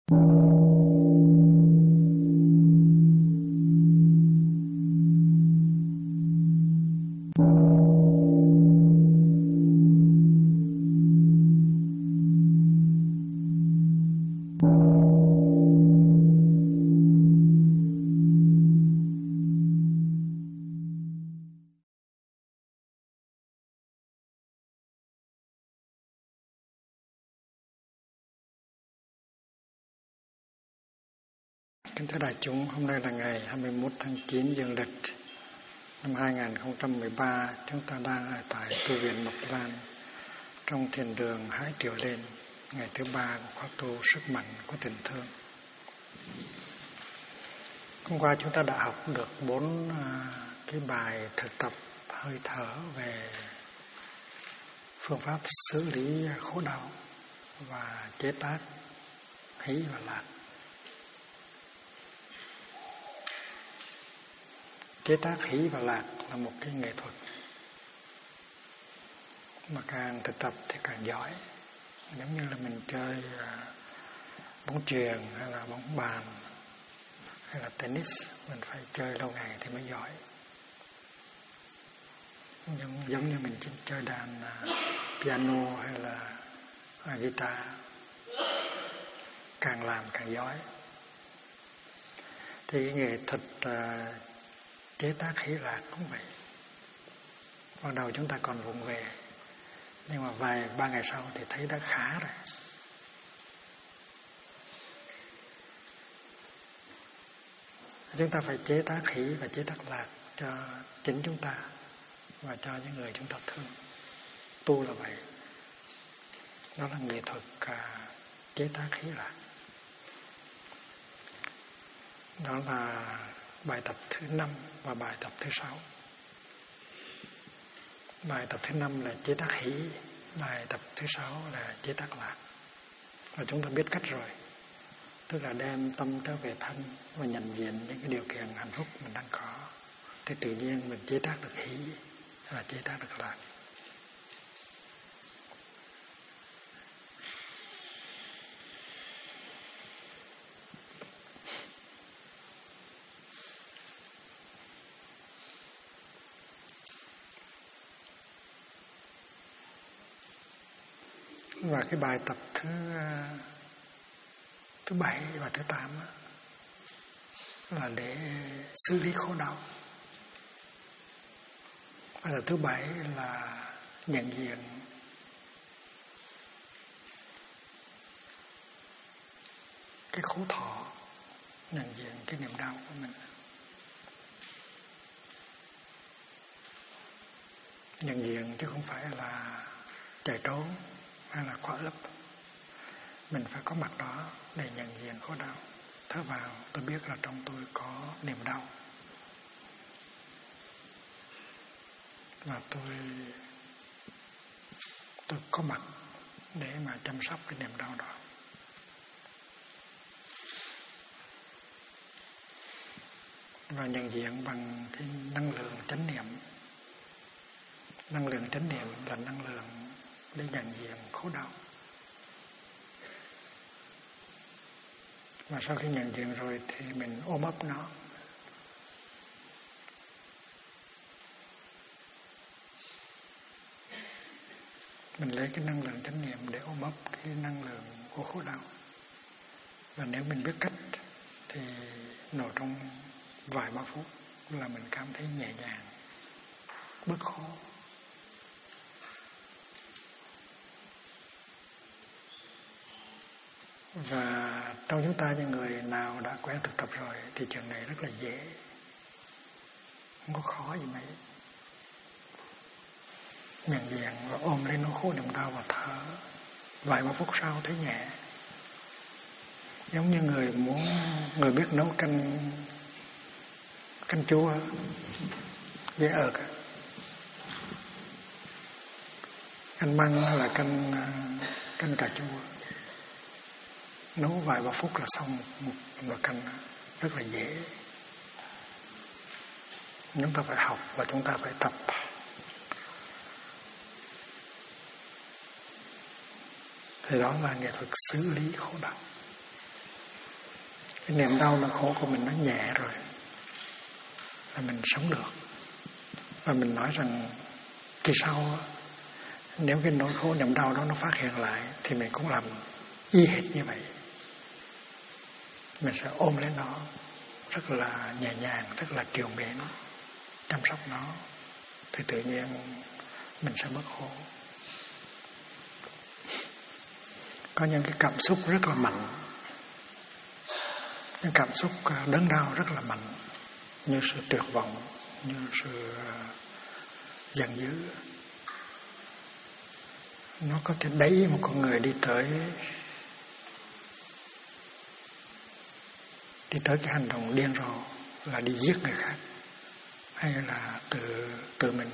Kính thưa đại chúng, hôm nay là ngày 21 tháng 9 dương lịch năm 2013. Chúng ta đang ở tại tu viện Mộc Lan trong thiền đường Hải Triều Lên, ngày thứ 3 của khóa tu sức mạnh của tình thương. Hôm qua chúng ta đã học được 4 cái bài thực tập hơi thở về phương pháp xử lý khổ đau và chế tác hỷ và lạc. Chế tác hỷ và lạc là một cái nghệ thuật mà càng thực tập thì càng giỏi. Giống như là mình chơi bóng chuyền hay là bóng bàn hay là tennis, mình phải chơi lâu ngày thì mới giỏi. Giống như mình chơi đàn piano hay là guitar, càng làm càng giỏi. Thì cái nghệ thuật chế tác hỷ lạc cũng vậy. Ban đầu chúng ta còn vụng về, nhưng mà 3 ngày sau thì thấy đã khá rồi. Chúng ta phải chế tác hỷ và chế tác lạc cho chính chúng ta và cho những người chúng ta thương. Tu là vậy. Đó là nghệ thuật chế tác hỷ lạc. Đó là bài tập thứ 5 và bài tập thứ 6. Bài tập thứ 5 là chế tác hỷ, bài tập thứ 6 là chế tác lạc. Và chúng ta biết cách rồi. Tức là đem tâm trở về thân và nhận diện những cái điều kiện hạnh phúc mình đang có. Thì tự nhiên mình chế tác được hỷ và chế tác được lạc. Và cái bài tập thứ 7 và thứ 8 là để xử lý khổ đau. Bài tập thứ 7 là nhận diện cái khổ thọ, nhận diện cái niềm đau của mình. Nhận diện chứ không phải là chạy trốn hay là khỏa lấp. Mình phải có mặt đó để nhận diện khổ đau. Thở vào, tôi biết là trong tôi có niềm đau. Và tôi có mặt để mà chăm sóc cái niềm đau đó. Và nhận diện bằng cái năng lượng chánh niệm. Năng lượng chánh niệm là năng lượng để nhận diện khổ đau. Và sau khi nhận diện rồi thì mình ôm ấp nó. Mình lấy cái năng lượng chánh niệm để ôm ấp cái năng lượng của khổ đau. Và nếu mình biết cách thì nổi trong vài ba phút là mình cảm thấy nhẹ nhàng, bớt khổ. Và trong chúng ta những người nào đã quen thực tập rồi thì chuyện này rất là dễ, không có khó gì mấy. Nhận diện và ôm lấy nỗi khổ niềm đau và thở. Vài ba phút sau thấy nhẹ. Giống như người biết nấu canh chua dễ ợt, canh măng hay là canh cà chua, nấu vài ba phút là xong một nồi canh, rất là dễ. Chúng ta phải học và chúng ta phải tập. Thì đó là nghệ thuật xử lý khổ đau. Cái niềm đau nỗi khổ của mình nó nhẹ rồi là mình sống được. Và mình nói rằng kỳ sau nếu cái nỗi khổ niềm đau đó nó phát hiện lại thì mình cũng làm y hệt như vậy. Mình sẽ ôm lấy nó rất là nhẹ nhàng, rất là trìu mến, chăm sóc nó, thì tự nhiên mình sẽ bớt khổ. Có những cái cảm xúc rất là mạnh, những cảm xúc đớn đau rất là mạnh, như sự tuyệt vọng, như sự giận dữ. Nó có thể đẩy một con người đi tới cái hành động điên rồ, là đi giết người khác, hay là tự mình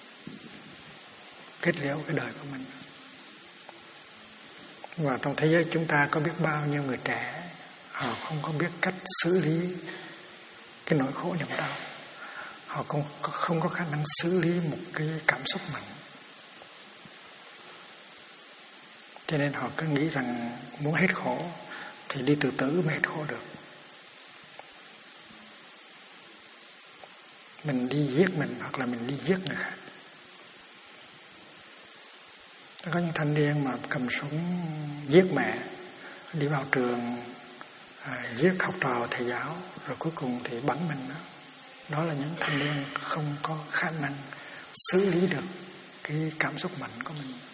kết liễu cái đời của mình. Và trong thế giới chúng ta có biết bao nhiêu người trẻ, họ không có biết cách xử lý cái nỗi khổ niềm đau, họ không có khả năng xử lý một cái cảm xúc mạnh, cho nên họ cứ nghĩ rằng muốn hết khổ thì đi tự tử mới hết khổ được. Mình đi giết mình hoặc là mình đi giết người khác. Có những thanh niên mà cầm súng giết mẹ, đi vào trường giết học trò thầy giáo, rồi cuối cùng thì bắn mình đó. Đó là những thanh niên không có khả năng xử lý được cái cảm xúc mạnh của mình.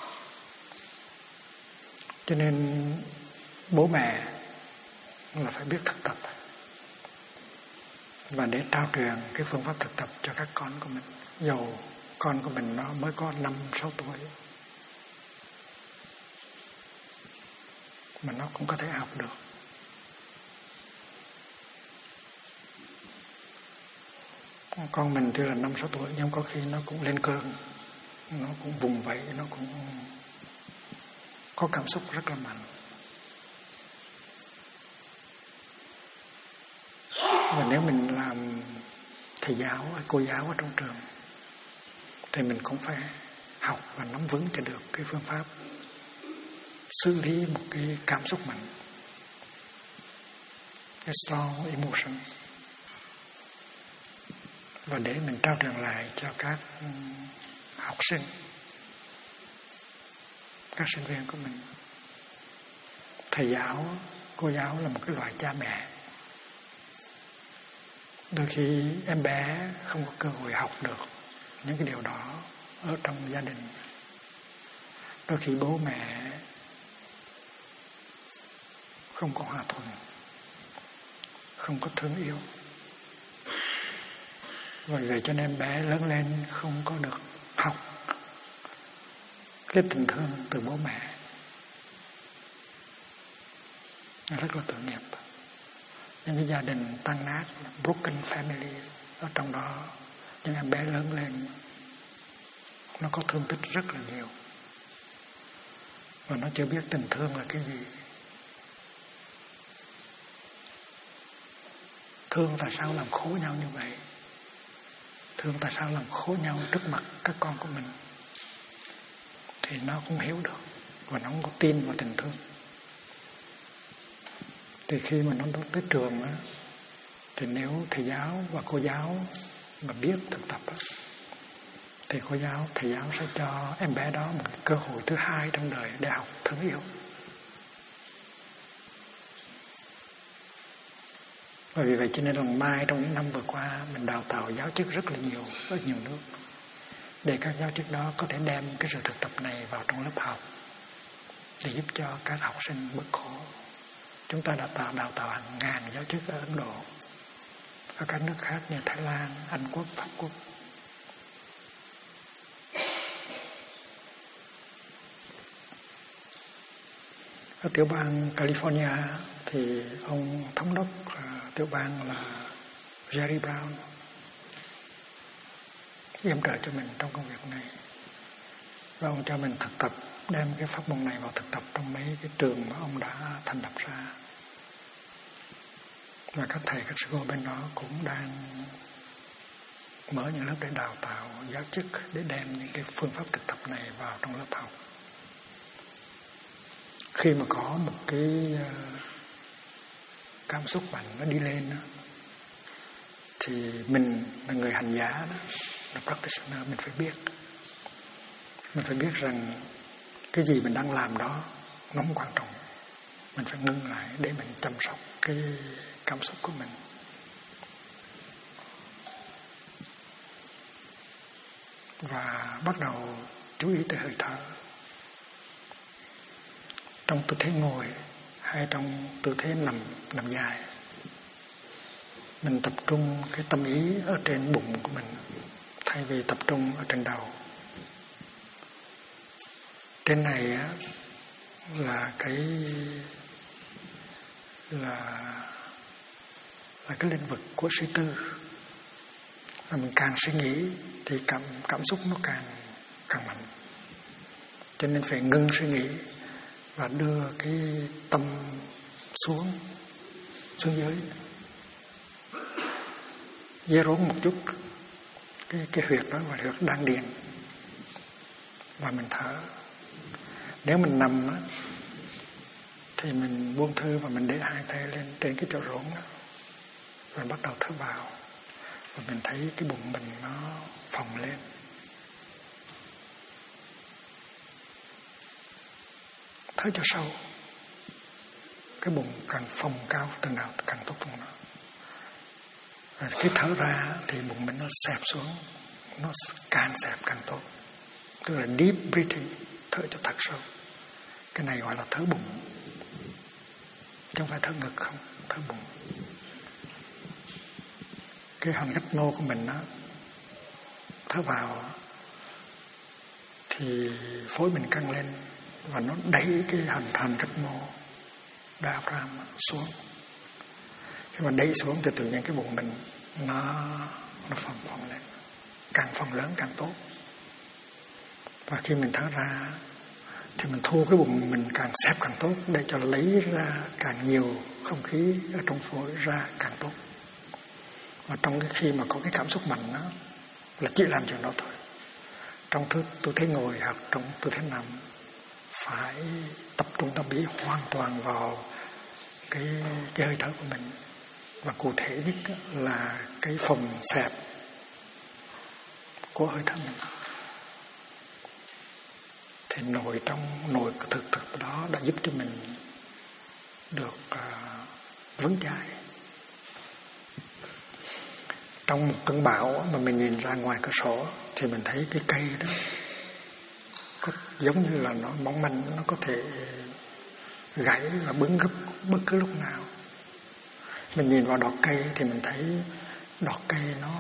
Cho nên bố mẹ là phải biết thực tập, và để trao truyền cái phương pháp thực tập cho các con của mình. Dầu con của mình nó mới có 5-6 tuổi mà nó cũng có thể học được. Con mình tuy là 5-6 tuổi nhưng có khi nó cũng lên cơn, nó cũng vùng vẫy, nó cũng có cảm xúc rất là mạnh. Và nếu mình làm thầy giáo hay cô giáo ở trong trường thì mình cũng phải học và nắm vững cho được cái phương pháp xử lý một cái cảm xúc mạnh, cái strong emotion, và để mình trao truyền lại cho các học sinh, các sinh viên của mình. Thầy giáo, cô giáo là một cái loại cha mẹ. Đôi khi em bé không có cơ hội học được những cái điều đó ở trong gia đình. Đôi khi bố mẹ không có hòa thuận, không có thương yêu, vì vậy cho nên em bé lớn lên không có được học cái tình thương từ bố mẹ. Rất là tội nghiệp. Những cái gia đình tan nát, broken family, ở trong đó những em bé lớn lên nó có thương tích rất là nhiều, và nó chưa biết tình thương là cái gì. Thương tại sao làm khổ nhau như vậy? Thương tại sao làm khổ nhau trước mặt các con của mình? Thì nó không hiểu được, và nó không có tin vào tình thương. Thì khi mà nó tới trường á, thì nếu thầy giáo và cô giáo mà biết thực tập á, thì cô giáo, thầy giáo sẽ cho em bé đó một cơ hội thứ hai trong đời để học thương yêu. Và vì vậy cho nên lần mai trong những năm vừa qua mình đào tạo giáo chức rất là nhiều ở nhiều nước, để các giáo chức đó có thể đem cái sự thực tập này vào trong lớp học để giúp cho các học sinh bớt khổ. Chúng ta đã đào tạo hàng ngàn giáo chức ở Ấn Độ, ở các nước khác như Thái Lan, Anh Quốc, Pháp Quốc. Ở tiểu bang California thì ông thống đốc tiểu bang là Jerry Brown yểm trợ cho mình trong công việc này, và ông cho mình thực tập, đem cái pháp môn này vào thực tập trong mấy cái trường mà ông đã thành lập ra. Và các thầy, các sư cô bên đó cũng đang mở những lớp để đào tạo giáo chức, để đem những cái phương pháp thực tập này vào trong lớp học. Khi mà có một cái cảm xúc mạnh nó đi lên đó, thì mình là người hành giả đó, là practitioner, mình phải biết rằng cái gì mình đang làm đó nó không quan trọng. Mình phải ngưng lại để mình chăm sóc cái cảm xúc của mình. Và bắt đầu chú ý tới hơi thở. Trong tư thế ngồi hay trong tư thế nằm dài, mình tập trung cái tâm ý ở trên bụng của mình thay vì tập trung ở trên đầu. Trên này á, là cái lĩnh vực của suy tư. Và mình càng suy nghĩ thì cảm xúc nó càng mạnh. Cho nên phải ngưng suy nghĩ và đưa cái tâm xuống dưới, dê rốn một chút cái huyệt đó, và huyệt đan điền, và mình thở. Nếu mình nằm á, thì mình buông thư và mình để hai tay lên trên cái chỗ rốn đó, rồi bắt đầu thở vào, và mình thấy cái bụng mình nó phồng lên. Thở cho sâu, cái bụng càng phồng cao từng nào càng tốt từng nào. Rồi cái thở ra thì bụng mình nó xẹp xuống, nó càng xẹp càng tốt, tức là deep breathing, thở cho thật sâu. Cái này gọi là thở bụng, chứ không phải thở ngực không, thở bụng. Cái hòn gạch nô của mình đó, thở vào thì phổi mình căng lên và nó đẩy cái hòn gạch nô diaphragm xuống. Khi mà đẩy xuống thì tự nhiên cái bụng mình nó phồng lên, càng phồng lớn càng tốt. Và khi mình thở ra thì mình thu cái bụng mình càng xẹp càng tốt, để cho lấy ra càng nhiều không khí ở trong phổi ra càng tốt. Và trong cái khi mà có cái cảm xúc mạnh đó, là chỉ làm chuyện đó thôi. Trong tư thế ngồi hoặc trong tư thế nằm, phải tập trung tâm ý hoàn toàn vào cái hơi thở của mình, và cụ thể nhất là cái phồng xẹp của hơi thở mình. Thì nội thực đó đã giúp cho mình được vững chãi. Trong một cơn bão mà mình nhìn ra ngoài cửa sổ thì mình thấy cái cây đó có giống như là nó mỏng manh, nó có thể gãy và bứng gấp bất cứ lúc nào. Mình nhìn vào đọt cây thì mình thấy đọt cây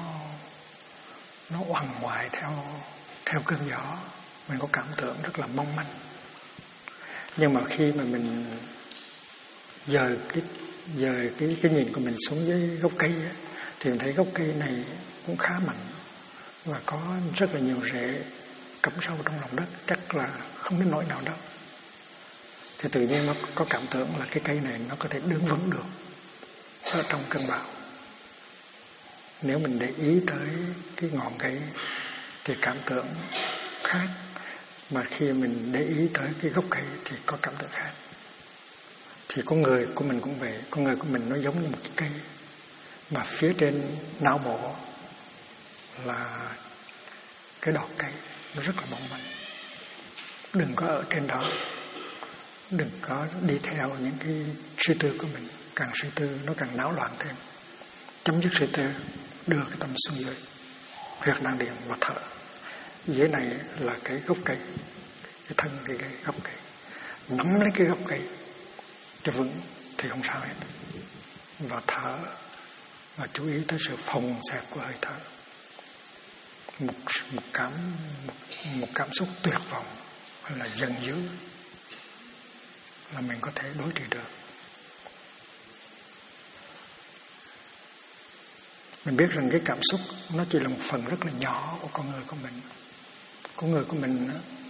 nó oằn hoài theo cơn gió. Mình có cảm tưởng rất là mong manh. Nhưng mà khi mà mình dời cái nhìn của mình xuống dưới gốc cây ấy, thì mình thấy gốc cây này cũng khá mạnh và có rất là nhiều rễ cắm sâu trong lòng đất, chắc là không đến nỗi nào đâu. Thì tự nhiên nó có cảm tưởng là cái cây này nó có thể đứng vững được ở trong cơn bão. Nếu mình để ý tới cái ngọn cây thì cảm tưởng khác, mà khi mình để ý tới cái gốc cây thì có cảm tưởng khác. Thì con người của mình cũng vậy, con người của mình nó giống như một cái cây, mà phía trên não bộ là cái đọt cây, nó rất là mỏng manh. Đừng có ở trên đó, đừng có đi theo những cái suy tư của mình. Càng suy tư nó càng náo loạn thêm. Chấm dứt suy tư, đưa cái tâm xuống dưới, huyệt đan điền và thở. Dưới này là cái gốc cây, cái thân cái gốc cây. Nắm lấy cái gốc cây cho vững thì không sao hết. Và thở, và chú ý tới sự phồng xẹp của hơi thở. Một cảm xúc tuyệt vọng hay là giận dữ là mình có thể đối trị được. Mình biết rằng cái cảm xúc nó chỉ là một phần rất là nhỏ của con người của mình. Con người của mình,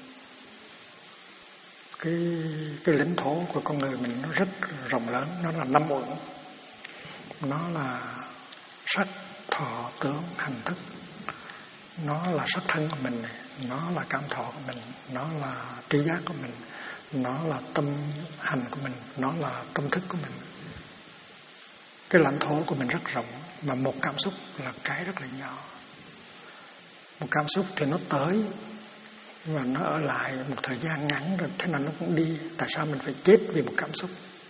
cái lãnh thổ của con người mình nó rất rộng lớn. Nó là 5 uẩn. Nó là sắc, thọ, tưởng, hành, thức. Nó là sắc thân của mình này, nó là cảm thọ của mình, nó là tri giác của mình, nó là tâm hành của mình, nó là tâm thức của mình. cái lãnh thổ của mình rất rộng, mà một cảm xúc là cái rất là nhỏ. Một cảm xúc thì nó tới và nó ở lại một thời gian ngắn rồi thế nào nó cũng đi. Tại sao mình phải chết vì một cảm xúc?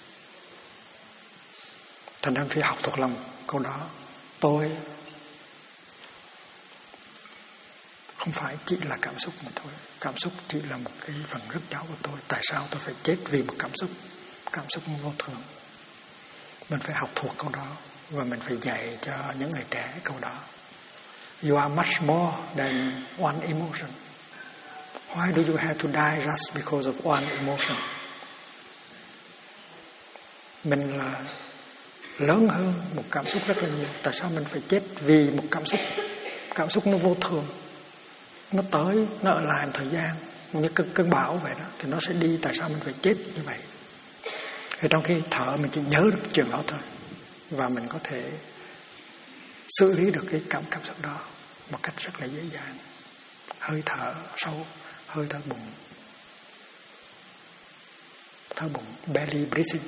Thành ra phải học thuộc lòng câu đó. Tôi không phải chỉ là cảm xúc mà thôi. Cảm xúc chỉ là một cái phần rất nhỏ của tôi. Tại sao tôi phải chết vì một cảm xúc? Cảm xúc vô thường. Mình phải học thuộc câu đó và mình phải dạy cho những người trẻ câu đó. You are much more than one emotion. Why do you have to die just because of one emotion? Mình là lớn hơn một cảm xúc rất là nhiều. Tại sao mình phải chết vì một cảm xúc? Cảm xúc nó vô thường. Nó tới, nó ở lại một thời gian, như cơn bão vậy đó, thì nó sẽ đi. Tại sao mình phải chết như vậy? Thì trong khi thở mình chỉ nhớ được cái chuyện đó thôi, và mình có thể xử lý được cái cảm xúc đó một cách rất là dễ dàng. Hơi thở sâu, hơi thở bụng, belly breathing.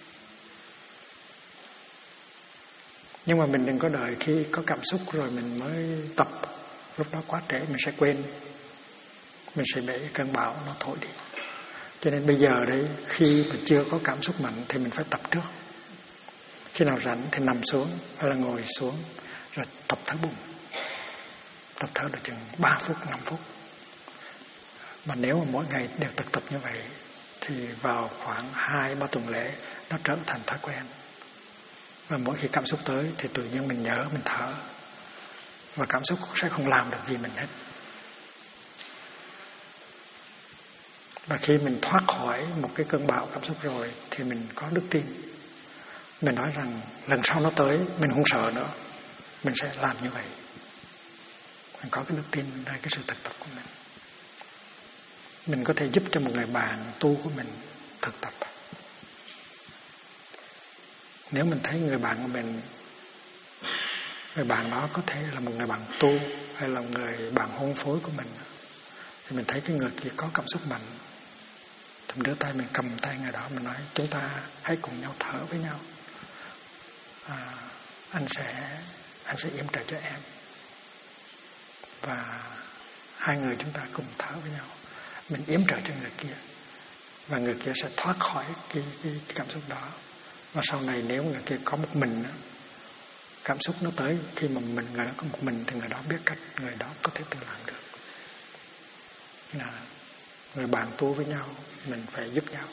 Nhưng mà mình đừng có đợi khi có cảm xúc rồi mình mới tập. Lúc đó quá trễ, mình sẽ quên, mình sẽ để cơn bão nó thổi đi. Cho nên bây giờ đấy, khi mà chưa có cảm xúc mạnh thì mình phải tập trước. Khi nào rảnh thì nằm xuống hay là ngồi xuống rồi tập thở bụng. Tập thở được chừng 3 phút, 5 phút. Mà nếu mà mỗi ngày đều thực tập như vậy thì vào khoảng 2-3 tuần lễ nó trở thành thói quen. Và mỗi khi cảm xúc tới thì tự nhiên mình nhớ, mình thở. Và cảm xúc sẽ không làm được gì mình hết. Và khi mình thoát khỏi một cái cơn bão cảm xúc rồi thì mình có đức tin. Mình nói rằng lần sau nó tới mình không sợ nữa, mình sẽ làm như vậy. Mình có cái đức tin đây, cái sự thực tập của mình. Mình có thể giúp cho một người bạn tu của mình thực tập. Nếu mình thấy người bạn của mình, người bạn đó có thể là một người bạn tu hay là người bạn hôn phối của mình, thì mình thấy cái người kia có cảm xúc mạnh thì mình đưa tay, mình cầm tay người đó, mình nói chúng ta hãy cùng nhau thở với nhau. Anh sẽ yểm trợ cho em, và hai người chúng ta cùng thở với nhau. Mình yểm trợ cho người kia và người kia sẽ thoát khỏi cái cảm xúc đó. Và sau này nếu người kia có một mình, cảm xúc nó tới khi mà người đó có một mình thì người đó biết cách, người đó có thể tự làm được. Là người bạn tu với nhau, mình phải giúp nhau.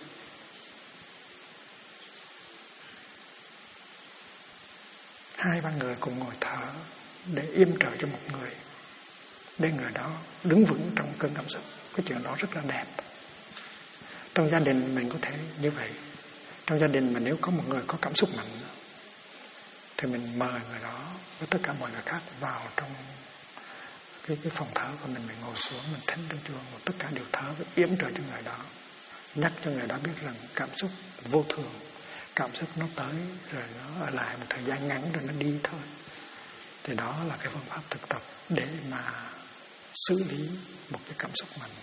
Hai ba người cùng ngồi thở để yểm trợ cho một người, để người đó đứng vững trong cơn cảm xúc. Cái chuyện đó rất là đẹp. Trong gia đình mình có thể như vậy. Trong gia đình mà nếu có một người có cảm xúc mạnh thì mình mời người đó với tất cả mọi người khác vào trong cái phòng thở của mình ngồi xuống, mình thỉnh tiếng chuông, và tất cả đều thở và yểm trợ cho người đó, nhắc cho người đó biết rằng cảm xúc vô thường, cảm xúc nó tới rồi nó ở lại một thời gian ngắn rồi nó đi thôi. Thì đó là cái phương pháp thực tập để mà xử lý một cái cảm xúc mạnh.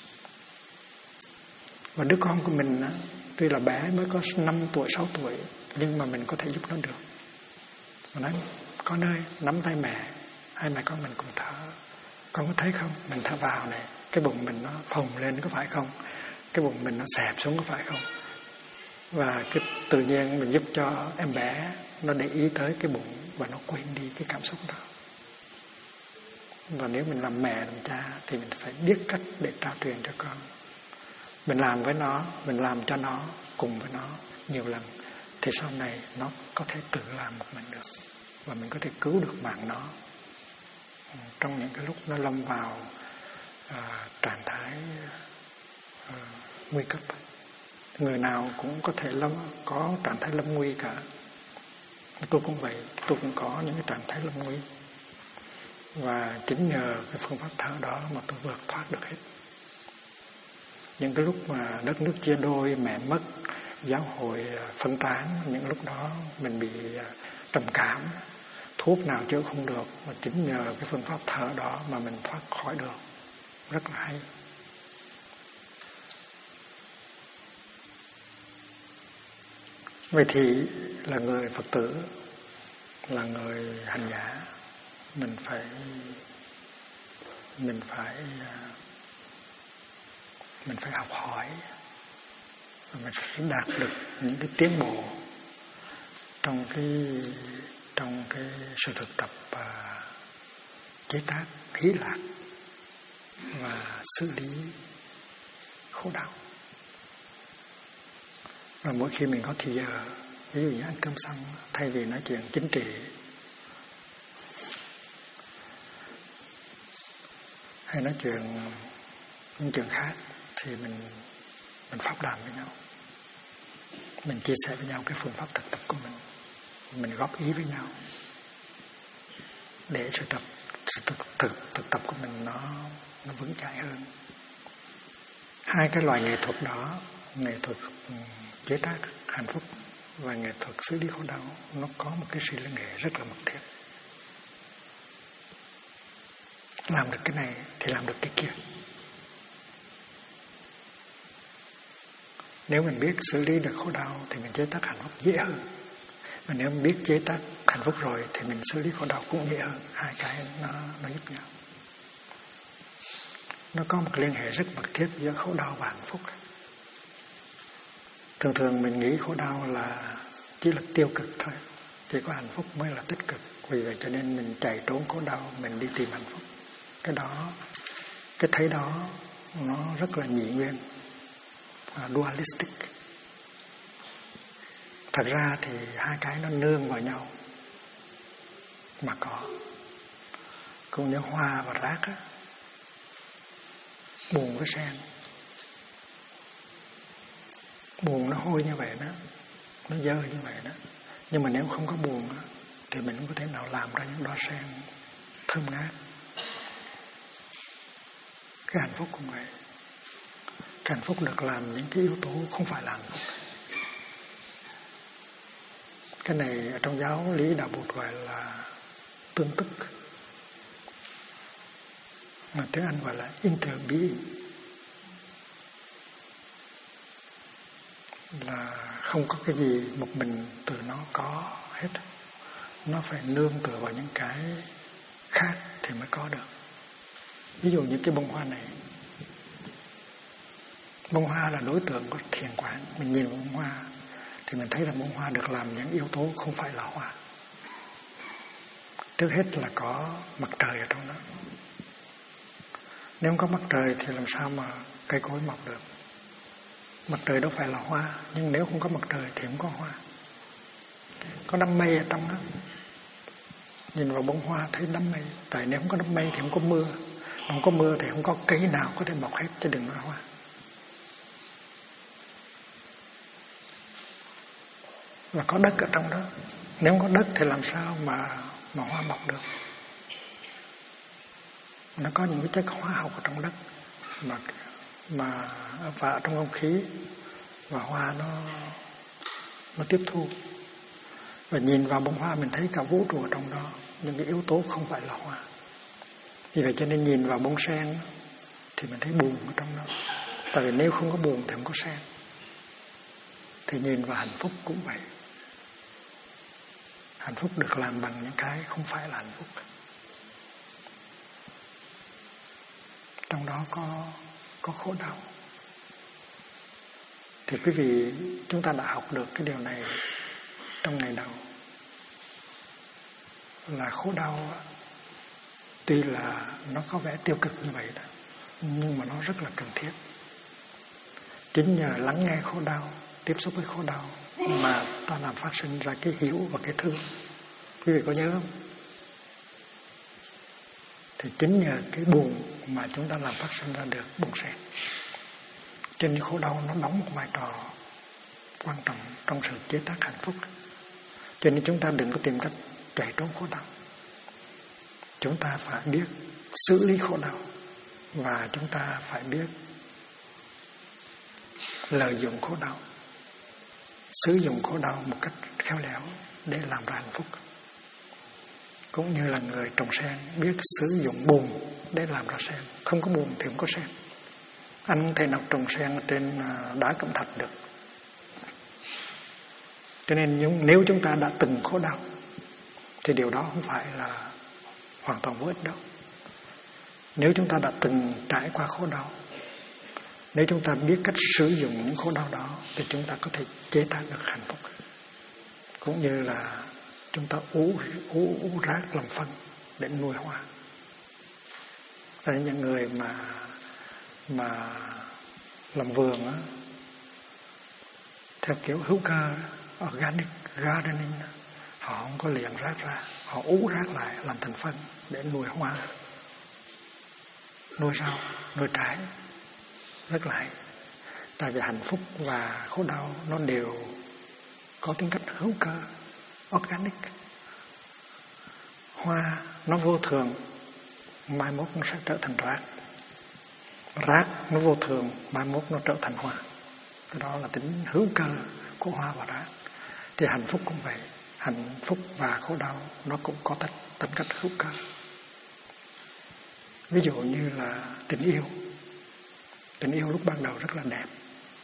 Và đứa con của mình tuy là bé mới có 5 tuổi, 6 tuổi, nhưng mà mình có thể giúp nó được. Mà nói con ơi, nắm tay mẹ, hai mẹ con mình cùng thở. Con có thấy không? Mình thở vào này, cái bụng mình nó phồng lên có phải không? Cái bụng mình nó xẹp xuống có phải không? Và cái tự nhiên mình giúp cho em bé nó để ý tới cái bụng và nó quên đi cái cảm xúc đó. Và nếu mình làm mẹ, làm cha thì mình phải biết cách để trao truyền cho con. Mình làm với nó, mình làm cho nó, cùng với nó nhiều lần, thì sau này nó có thể tự làm một mình được, và mình có thể cứu được mạng nó trong những cái lúc nó lâm vào trạng thái nguy cấp. Người nào cũng có thể có trạng thái lâm nguy cả. Tôi cũng vậy, tôi cũng có những cái trạng thái lâm nguy, và chính nhờ cái phương pháp thở đó mà tôi vượt thoát được hết. Những cái lúc mà đất nước chia đôi, mẹ mất, giáo hội phân tán, những lúc đó mình bị trầm cảm, thuốc nào chữa không được, mà chính nhờ cái phương pháp thở đó mà mình thoát khỏi được. Rất là hay. Vậy thì là người Phật tử là người hành giả, mình phải học hỏi, mình phải đạt được những cái tiến bộ trong cái sự thực tập chế tác hỷ lạc và xử lý khổ đau. Và mỗi khi mình có thì giờ, ví dụ như ăn cơm xong, thay vì nói chuyện chính trị hay nói những chuyện khác, thì mình pháp đàm với nhau, mình chia sẻ với nhau cái phương pháp thực tập của mình góp ý với nhau để sự thực tập của mình nó vững chãi hơn. Hai cái loại nghệ thuật đó, nghệ thuật chế tác hạnh phúc và nghệ thuật xử lý khổ đau, nó có một cái sự liên hệ rất là mật thiết. Làm được cái này thì làm được cái kia. Nếu mình biết xử lý được khổ đau thì mình chế tác hạnh phúc dễ hơn. Mà nếu mình biết chế tác hạnh phúc rồi thì mình xử lý khổ đau cũng dễ hơn. Hai cái nó giúp nhau. Nó có một liên hệ rất mật thiết giữa khổ đau và hạnh phúc. Thường mình nghĩ khổ đau là chỉ là tiêu cực thôi, chỉ có hạnh phúc mới là tích cực. Vì vậy cho nên mình chạy trốn khổ đau, mình đi tìm hạnh phúc. Cái thấy đó nó rất là nhị nguyên, dualistic. Thật ra thì hai cái nó nương vào nhau mà có. Cũng như hoa và rác á, buồn với sen. Buồn nó hôi như vậy đó, nó dơ như vậy đó. Nhưng mà nếu không có buồn đó, thì mình không có thể nào làm ra những đóa sen thơm ngát. Cái hạnh phúc cũng vậy. Cái hạnh phúc được làm những cái yếu tố không phải là hạnh phúc. Cái này ở trong giáo lý Đạo Bụt gọi là tương tức, mà tiếng Anh gọi là interbeing, là không có cái gì một mình từ nó có hết. Nó phải nương tựa vào những cái khác thì mới có được. Ví dụ như cái bông hoa này. Bông hoa là đối tượng của thiền quán. Mình nhìn bông hoa thì mình thấy là bông hoa được làm những yếu tố không phải là hoa. Trước hết là có mặt trời ở trong đó. Nếu không có mặt trời thì làm sao mà cây cối mọc được. Mặt trời đâu phải là hoa, nhưng nếu không có mặt trời thì không có hoa. Có đám mây ở trong đó. Nhìn vào bông hoa thấy đám mây. Tại nếu không có đám mây thì không có mưa. Không có mưa thì không có cây nào có thể mọc hết, chứ đừng nói hoa. Và có đất ở trong đó. Nếu không có đất thì làm sao mà hoa mọc được. Nó có những cái chất hóa học ở trong đất mà và trong không khí, và hoa nó tiếp thu. Và nhìn vào bông hoa mình thấy cả vũ trụ ở trong đó, những cái yếu tố không phải là hoa. Vì vậy cho nên nhìn vào bông sen thì mình thấy buồn ở trong đó. Tại vì nếu không có buồn thì không có sen. Thì nhìn vào hạnh phúc cũng vậy. Hạnh phúc được làm bằng những cái không phải là hạnh phúc. Trong đó có khổ đau. Thì quý vị, chúng ta đã học được cái điều này trong ngày đầu. Là khổ đau tuy là nó có vẻ tiêu cực như vậy đó, nhưng mà nó rất là cần thiết. Chính nhờ lắng nghe khổ đau, tiếp xúc với khổ đau mà ta làm phát sinh ra cái hiểu và cái thương. Quý vị có nhớ không? Thì chính nhờ cái buồn mà chúng ta làm phát sinh ra được buồn sen. Cho nên khổ đau nó đóng một vai trò quan trọng trong sự chế tác hạnh phúc. Cho nên chúng ta đừng có tìm cách chạy trốn khổ đau. Chúng ta phải biết xử lý khổ đau, và chúng ta phải biết lợi dụng khổ đau, sử dụng khổ đau một cách khéo léo để làm ra hạnh phúc. Cũng như là người trồng sen biết sử dụng buồn để làm ra sen. Không có buồn thì không có sen. Anh không thể nào trồng sen trên đá cẩm thạch được. Cho nên nếu chúng ta đã từng khổ đau thì điều đó không phải là hoàn toàn vô ích đâu. Nếu chúng ta đã từng trải qua khổ đau, nếu chúng ta biết cách sử dụng những khổ đau đó, thì chúng ta có thể chế tác được hạnh phúc. Cũng như là chúng ta ủ rác làm phân để nuôi hoa. Tại những người mà làm vườn á, theo kiểu hữu cơ, organic gardening, họ không có liền rác ra, họ ủ rác lại làm thành phân để nuôi hoa, nuôi rau, nuôi trái. Rất là hay. Tại vì hạnh phúc và khổ đau nó đều có tính cách hữu cơ, organic. Hoa nó vô thường, mai mốt nó sẽ trở thành rác. Rác nó vô thường, mai mốt nó trở thành hoa. Cái đó là tính hữu cơ của hoa và rác. Thì hạnh phúc cũng vậy. Hạnh phúc và khổ đau nó cũng có tính cách hữu cơ. Ví dụ như là tình yêu. Tình yêu lúc ban đầu rất là đẹp.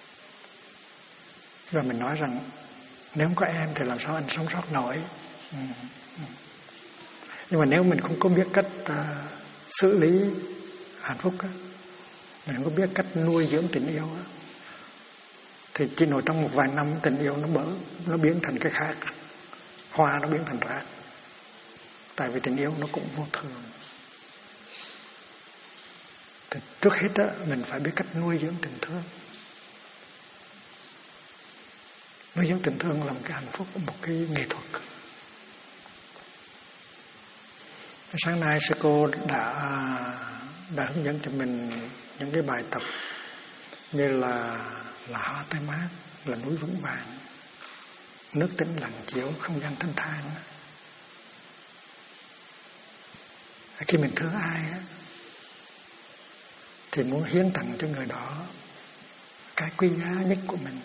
Và mình nói rằng nếu không có em thì làm sao anh sống sót nổi. Nhưng mà nếu mình không có biết cách xử lý hạnh phúc á, mình không có biết cách nuôi dưỡng tình yêu á, thì chỉ nổi trong một vài năm tình yêu nó biến thành cái khác. Hoa nó biến thành rác. Tại vì tình yêu nó cũng vô thường. Thì trước hết á, mình phải biết cách nuôi dưỡng tình thương. Nuôi dưỡng tình thương là một cái hạnh phúc, một cái nghệ thuật. Sáng nay sư cô đã hướng dẫn cho mình những cái bài tập như là hoa tươi mát, là núi vững vàng, nước tĩnh lặng chiếu, không gian thanh thang. Khi mình thương ai á, thì muốn hiến tặng cho người đó cái quý giá nhất của mình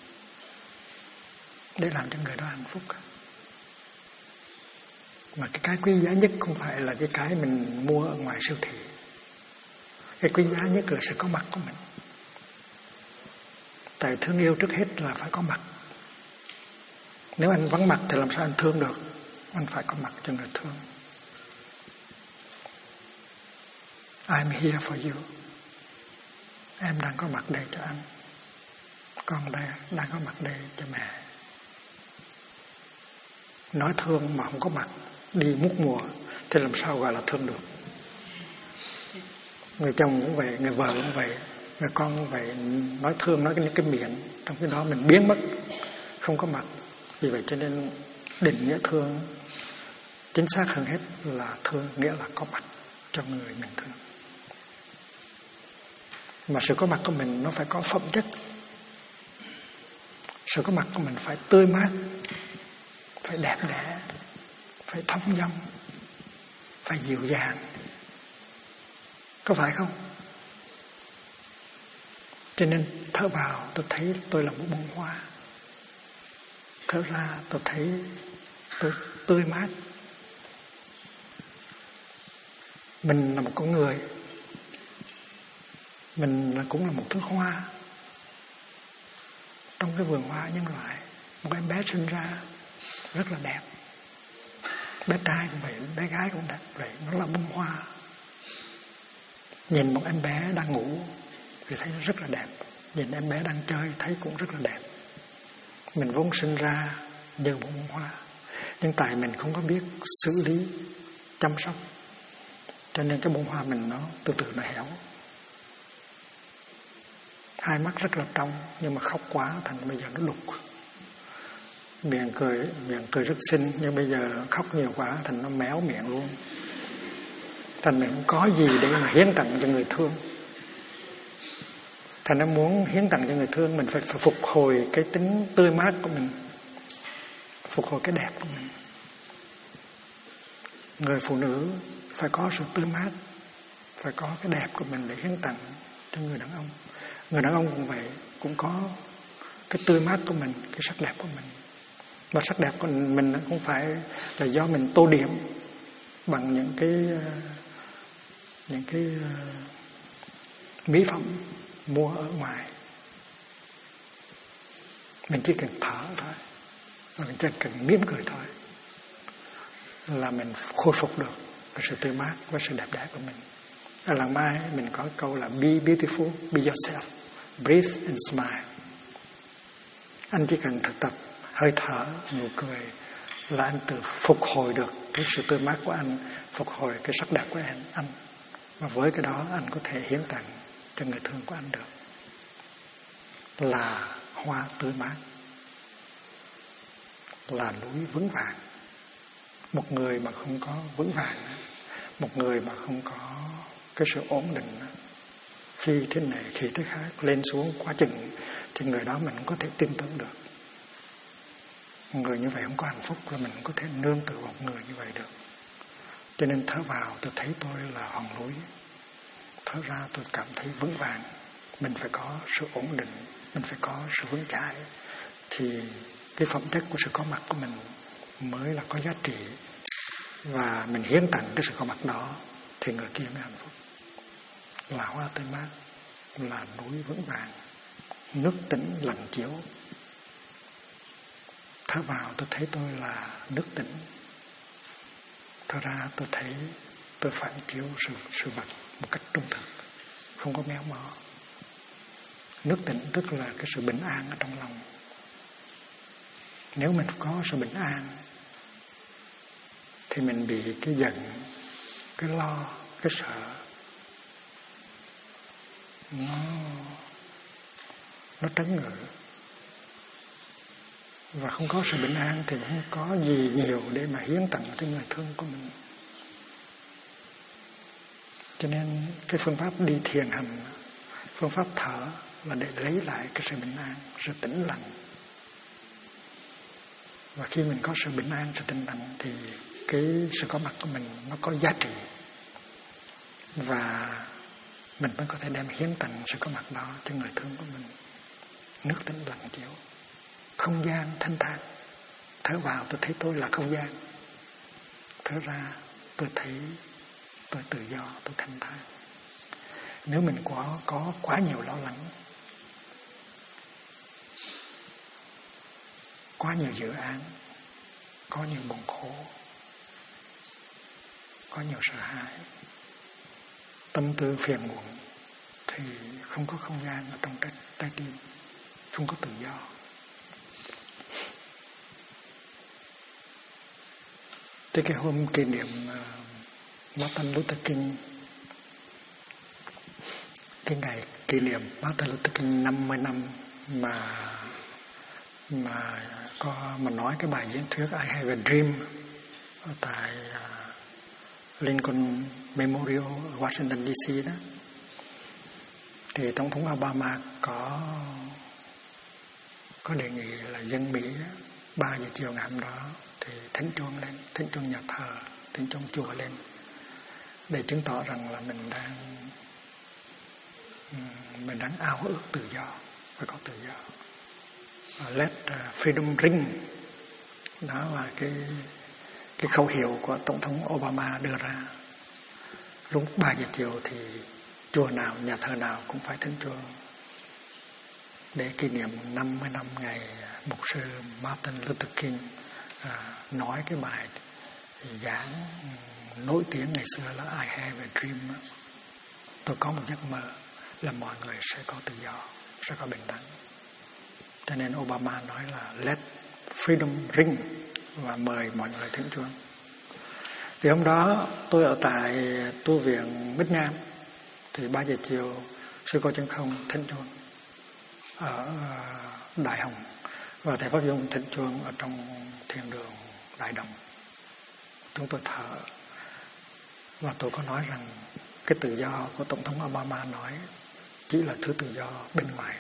để làm cho người đó hạnh phúc. Mà cái quý giá nhất không phải là cái mình mua ở ngoài siêu thị. Cái quý giá nhất là sự có mặt của mình. Tại thương yêu trước hết là phải có mặt. Nếu anh vắng mặt thì làm sao anh thương được? Anh phải có mặt cho người thương. I'm here for you. Em đang có mặt đây cho anh. Con đây đang có mặt đây cho mẹ. Nói thương mà không có mặt, đi mút mùa thì làm sao gọi là thương được? Người chồng cũng vậy, người vợ cũng vậy, người con cũng vậy. Nói thương, nói cái miệng, trong cái đó mình biến mất, không có mặt. Vì vậy cho nên định nghĩa thương chính xác hơn hết là thương, nghĩa là có mặt cho người mình thương. Mà sự có mặt của mình nó phải có phẩm chất. Sự có mặt của mình phải tươi mát, phải đẹp đẽ, phải thông dong, phải dịu dàng. Có phải không? Cho nên thở vào tôi thấy tôi là một bông hoa. Thở ra tôi thấy tôi tươi mát. Mình là một con người. Mình cũng là một thứ hoa. Trong cái vườn hoa nhân loại, một em bé sinh ra rất là đẹp. Bé trai cũng vậy, bé gái cũng đẹp vậy. Nó là bông hoa. Nhìn một em bé đang ngủ thì thấy nó rất là đẹp. Nhìn em bé đang chơi thấy cũng rất là đẹp. Mình vốn sinh ra như một bông hoa. Nhưng tại mình không có biết xử lý, chăm sóc, cho nên cái bông hoa mình nó từ từ nó héo. Hai mắt rất là trong, nhưng mà khóc quá thành bây giờ nó đục. Miệng cười rất xinh, nhưng bây giờ khóc nhiều quá thành nó méo miệng luôn. Thành mình không có gì để mà hiến tặng cho người thương. Thành nó muốn hiến tặng cho người thương, mình phải phục hồi cái tính tươi mát của mình, phục hồi cái đẹp của mình. Người phụ nữ phải có sự tươi mát, phải có cái đẹp của mình để hiến tặng cho người đàn ông. Người đàn ông cũng vậy, cũng có cái tươi mát của mình, cái sắc đẹp của mình. Mà sắc đẹp của mình không phải là do mình tô điểm bằng những cái mỹ phẩm mua ở ngoài. Mình chỉ cần thở thôi, và mình chỉ cần mỉm cười thôi. là mình khôi phục được cái sự tươi mát và sự đẹp đẽ của mình. Ở làng Mai mình có câu là be beautiful, be yourself, breathe and smile. Anh chỉ cần thực tập hơi thở, nụ cười là anh tự phục hồi được cái sự tươi mát của anh, phục hồi cái sắc đẹp của anh. Và với cái đó anh có thể hiến tặng cho người thương của anh được. Là hoa tươi mát, là núi vững vàng. Một người mà không có vững vàng, một người mà không có cái sự ổn định, khi thế này khi thế khác, lên xuống quá chừng, thì người đó mình không có thể tin tưởng được. Người như vậy không có hạnh phúc, là mình không có thể nương tựa vào người như vậy được. Cho nên thở vào tôi thấy tôi là hòn núi, thở ra tôi cảm thấy vững vàng. Mình phải có sự ổn định, mình phải có sự vững chãi, thì cái phẩm chất của sự có mặt của mình mới là có giá trị. Và mình hiến tặng cái sự có mặt đó thì người kia mới hạnh phúc. Là hoa tươi mát, là núi vững vàng, nước tĩnh lặng chiếu. Thở vào tôi thấy tôi là nước tĩnh, thở ra tôi thấy tôi phản chiếu sự vật một cách trung thực, không có méo mó. Nước tĩnh tức là cái sự bình an ở trong lòng. Nếu mình có sự bình an thì mình bị cái giận, cái lo, cái sợ nó trấn ngự. Và không có sự bình an thì không có gì nhiều để mà hiến tặng cho người thương của mình. Cho nên cái phương pháp đi thiền hành, phương pháp thở là để lấy lại cái sự bình an, sự tĩnh lặng. Và khi mình có sự bình an, sự tĩnh lặng thì cái sự có mặt của mình nó có giá trị. Và mình mới có thể đem hiến tặng sự có mặt đó cho người thương của mình. Nước tĩnh lặng chiếu, không gian thanh thản. Thở vào tôi thấy tôi là không gian, thở ra tôi thấy tôi tự do, tôi thanh thản. Nếu mình có quá nhiều lo lắng, quá nhiều dự án, có nhiều buồn khổ, có nhiều sợ hãi, tâm tư phiền muộn, thì không có không gian ở trong trái tim, không có tự do. Tới cái hôm kỷ niệm Martin Luther King, cái ngày kỷ niệm Martin Luther King 50 năm mà nói cái bài diễn thuyết I Have a Dream ở tại Lincoln Memorial Washington DC đó, thì Tổng thống Obama có đề nghị là dân Mỹ 3 giờ chiều ngày hôm đó thì thánh chuông lên, thánh chuông nhà thờ, thánh chuông chùa lên, để chứng tỏ rằng là mình đang ao ước tự do, phải có tự do. Let freedom ring, đó là cái khẩu hiệu của Tổng thống Obama đưa ra. Lúc 3 giờ chiều thì chùa nào, nhà thờ nào cũng phải thánh chuông, để kỷ niệm 50 năm ngày mục sư Martin Luther King nói cái bài giảng nổi tiếng ngày xưa là I have a dream. Tôi có một giấc mơ là mọi người sẽ có tự do, sẽ có bình đẳng. Cho nên Obama nói là let freedom ring và mời mọi người thánh chuông. Thì hôm đó tôi ở tại tu viện Bích Nham, thì 3 giờ chiều sư cô chân không thánh chuông ở Đại Hồng, và thầy Pháp Dung thánh chuông ở trong thiền đường Đại Đồng. Chúng tôi thở, và tôi có nói rằng cái tự do của Tổng thống Obama nói chỉ là thứ tự do bên ngoài.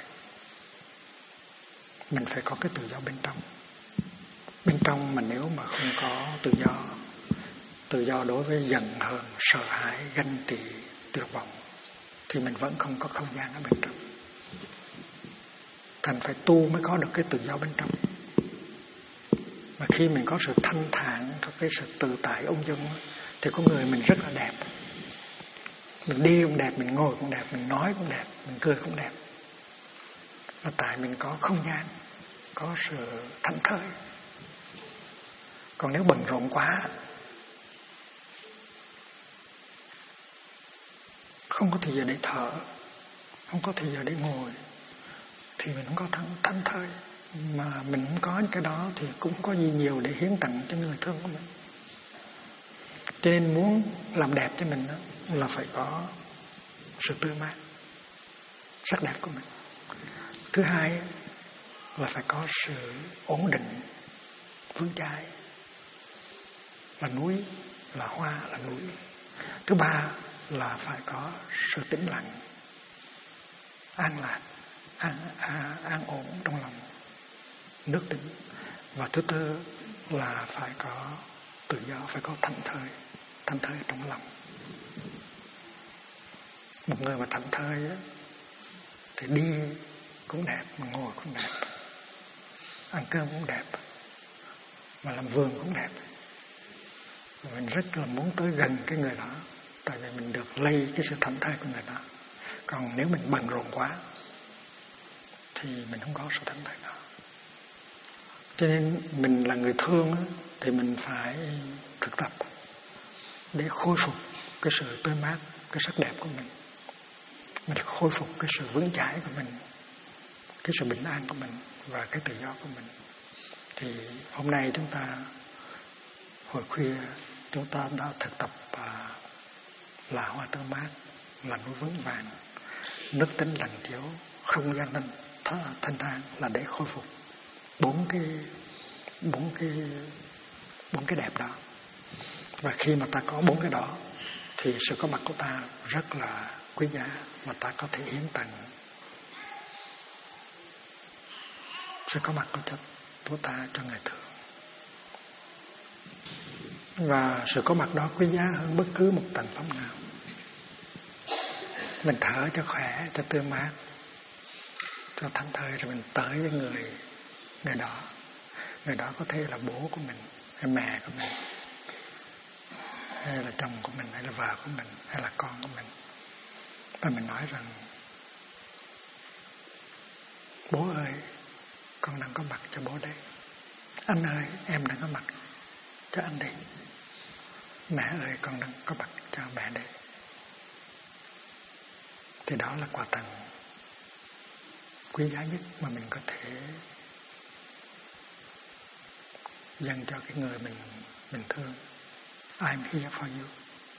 Mình phải có cái tự do bên trong. Bên trong mà nếu mà không có tự do đối với giận hờn, sợ hãi, ganh tị, tuyệt vọng, thì mình vẫn không có không gian ở bên trong. Thành phải tu mới có được cái tự do bên trong. Mà khi mình có sự thanh thản, có cái sự tự tại ung dung, thì con người mình rất là đẹp. Mình đi cũng đẹp, mình ngồi cũng đẹp, mình nói cũng đẹp, mình cười cũng đẹp. Là tại mình có không gian, có sự thảnh thơi. Còn nếu bận rộn quá không có thời giờ để thở, không có thời giờ để ngồi, thì mình không có thảnh thơi. Mà mình không có những cái đó thì cũng không có gì nhiều để hiến tặng cho người thương của mình. Cho nên muốn làm đẹp cho mình đó, là phải có sự tươi mát, sắc đẹp của mình. Thứ hai là phải có sự ổn định, vững chãi, là núi, là hoa, là núi. Thứ ba là phải có sự tĩnh lặng, an lạc, an ổn trong lòng, nước tĩnh. Và thứ tư là phải có tự do, phải có thảnh thơi trong lòng. Một người mà thảnh thơi á, thì đi cũng đẹp, mà ngồi cũng đẹp, ăn cơm cũng đẹp, mà làm vườn cũng đẹp. Mình rất là muốn tới gần cái người đó, tại vì mình được lây cái sự thảnh thơi của người đó. Còn nếu mình bận rộn quá thì mình không có sự thảnh thơi đó. Cho nên mình là người thương á, thì mình phải thực tập để khôi phục cái sự tươi mát, cái sắc đẹp của mình. Mình khôi phục cái sự vững chãi của mình, cái sự bình an của mình và cái tự do của mình. Thì hôm nay chúng ta hồi khuya chúng ta đã thực tập là hoa tươi mát, là núi vững vàng, nước tĩnh lặng chiếu, không gian thanh thang, là để khôi phục bốn cái đẹp đó. Và khi mà ta có bốn cái đó thì sự có mặt của ta rất là quý giá, mà ta có thể hiến tặng sự có mặt của ta cho người thương. Và sự có mặt đó quý giá hơn bất cứ một thành phẩm nào. Mình thở cho khỏe, cho tươi mát, cho thảnh thơi, rồi mình tới với người đó. Người đó có thể là bố của mình, hay mẹ của mình, hay là chồng của mình, hay là vợ của mình, hay là con của mình. Và mình nói rằng: bố ơi, con đang có mặt cho bố đây. Anh ơi, em đang có mặt cho anh đây. Mẹ ơi, con đang có mặt cho mẹ đây. Thì đó là quà tặng quý giá nhất mà mình có thể dâng cho cái người mình thương. I'm here for you.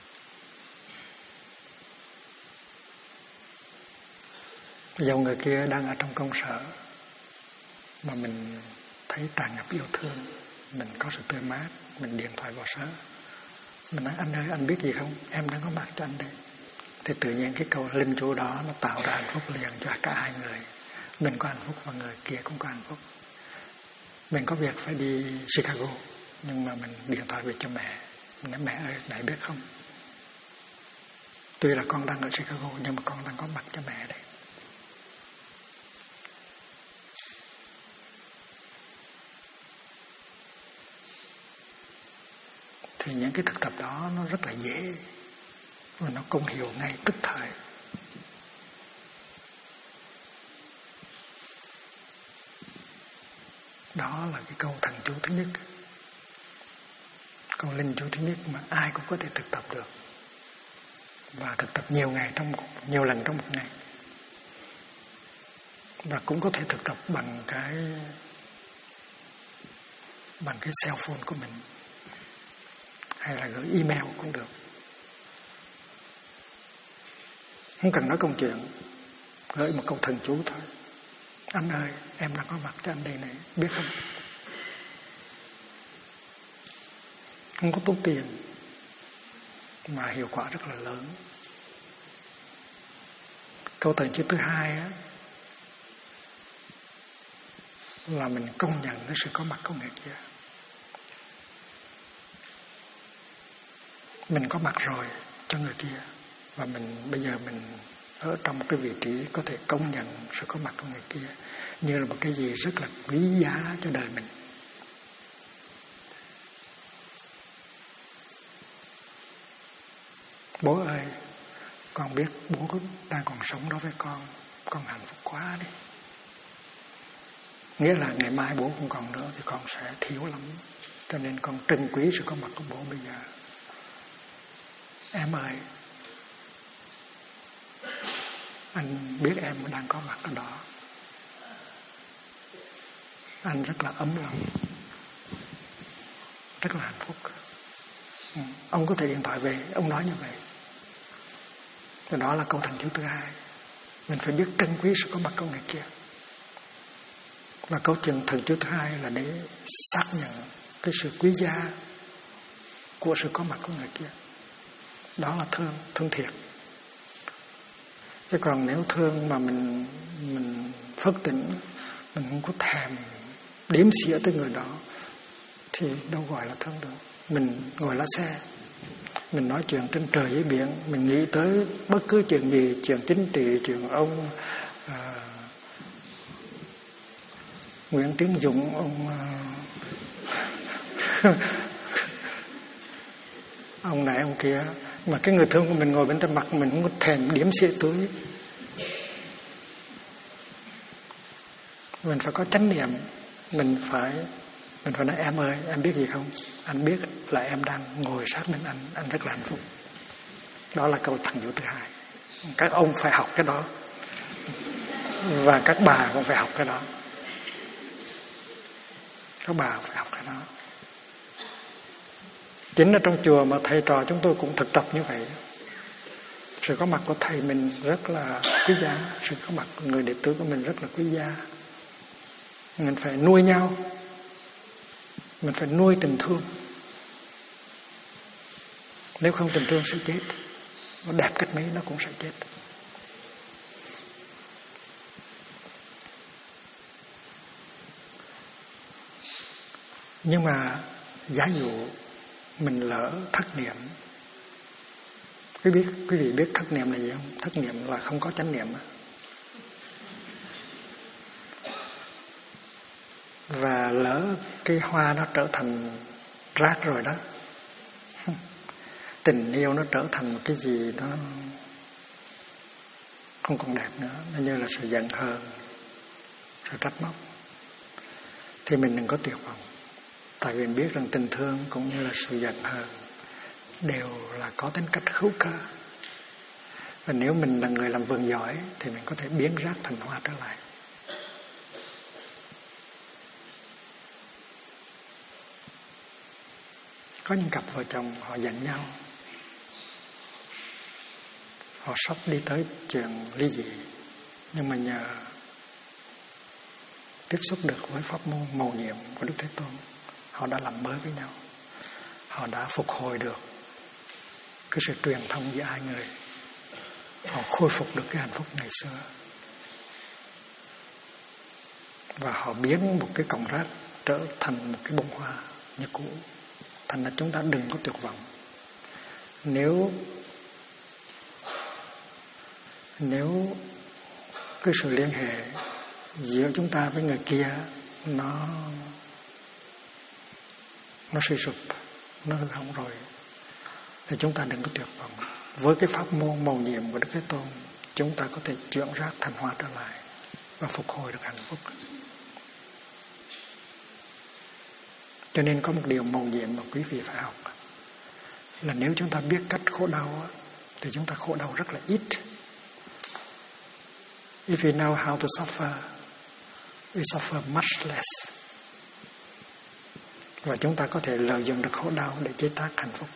Dầu người kia đang ở trong công sở mà mình thấy tràn ngập yêu thương, mình có sự tươi mát, mình điện thoại vào sở, mình nói: anh ơi, anh biết gì không, em đang có mặt cho anh đây. Thì tự nhiên cái câu linh chú đó nó tạo ra hạnh phúc liền cho cả hai người. Mình có hạnh phúc và người kia cũng có hạnh phúc. Mình có việc phải đi Chicago, nhưng mà mình điện thoại về cho mẹ. Mình nói: mẹ ơi, mẹ biết không, tuy là con đang ở Chicago nhưng mà con đang có mặt cho mẹ đây. Thì những cái thực tập đó nó rất là dễ và nó công hiệu ngay tức thời. Đó là cái câu thần chú thứ nhất, câu linh chú thứ nhất mà ai cũng có thể thực tập được, và thực tập nhiều lần trong một ngày. Và cũng có thể thực tập bằng cái cell phone của mình, hay là gửi email cũng được. Không cần nói công chuyện, gửi một câu thần chú thôi: anh ơi, em đang có mặt cho anh đây này, biết không? Không có tốn tiền mà hiệu quả rất là lớn. Câu thần chú thứ hai á, là mình công nhận cái sự có mặt của người kia. Mình có mặt rồi cho người kia, và bây giờ mình ở trong một cái vị trí có thể công nhận sự có mặt của người kia như là một cái gì rất là quý giá cho đời mình. Bố ơi, con biết bố đang còn sống đó với con hạnh phúc quá đi. Nghĩa là ngày mai bố không còn nữa thì con sẽ thiếu lắm, cho nên con trân quý sự có mặt của bố bây giờ. Em ơi, anh biết em đang có mặt ở đó. Anh rất là ấm lòng, rất là hạnh phúc. Ông có thể điện thoại về, ông nói như vậy. Và đó là câu thần chú thứ hai. Mình phải biết trân quý sự có mặt của người kia. Và câu chuyện thần chú thứ hai là để xác nhận cái sự quý giá của sự có mặt của người kia. Đó là thương thiệt. Chứ còn nếu thương mà mình phớt tỉnh, mình không có thèm đếm xỉa tới người đó, thì đâu gọi là thương được. Mình ngồi lái xe, mình nói chuyện trên trời dưới biển, mình nghĩ tới bất cứ chuyện gì, chuyện chính trị, chuyện ông Nguyễn Tiến Dũng, ông này ông kia, mà cái người thương của mình ngồi bên tay mặt mình không có thèm đếm xỉa tới. Mình phải có chánh niệm. Mình phải nói em ơi, em biết gì không? Anh biết là em đang ngồi sát bên anh rất là hạnh phúc. Đó là câu thần dụ thứ hai. Các ông phải học cái đó, và các bà cũng phải học cái đó. Các bà phải học cái đó. Chính ở trong chùa mà thầy trò chúng tôi cũng thực tập như vậy. Sự có mặt của thầy mình rất là quý giá, sự có mặt của người đệ tử của mình rất là quý giá. Mình phải nuôi nhau, mình phải nuôi tình thương. Nếu không tình thương sẽ chết. Nó đẹp cách mấy nó cũng sẽ chết. Nhưng mà giả dụ mình lỡ thất niệm. Quý vị biết thất niệm là gì không? Thất niệm là không có chánh niệm. Và lỡ cái hoa nó trở thành rác rồi đó, tình yêu nó trở thành một cái gì đó không còn đẹp nữa, nó như là sự giận hờn, sự trách móc, thì mình đừng có tuyệt vọng. Tại vì mình biết rằng tình thương cũng như là sự giận hờn đều là có tính cách hữu cơ. Và nếu mình là người làm vườn giỏi thì mình có thể biến rác thành hoa trở lại. Có những cặp vợ chồng họ giận nhau, họ sắp đi tới chuyện ly dị, nhưng mà nhờ tiếp xúc được với pháp môn mầu nhiệm của Đức Thế Tôn, họ đã làm mới với nhau. Họ đã phục hồi được cái sự truyền thông giữa hai người. Họ khôi phục được cái hạnh phúc ngày xưa. Và họ biến một cái cọng rác trở thành một cái bông hoa như cũ. Thành ra chúng ta đừng có tuyệt vọng. Nếu cái sự liên hệ giữa chúng ta với người kia nó suy sụp, nó hư hỏng rồi, thì chúng ta đừng có tuyệt vọng. Với cái pháp môn mầu nhiệm của Đức Thế Tôn, chúng ta có thể chuyển rác thành hoa trở lại và phục hồi được hạnh phúc. Cho nên có một điều mầu nhiệm mà quý vị phải học là nếu chúng ta biết cách khổ đau thì chúng ta khổ đau rất là ít. If we know how to suffer, we suffer much less. Và chúng ta có thể lợi dụng được khổ đau để chế tác hạnh phúc.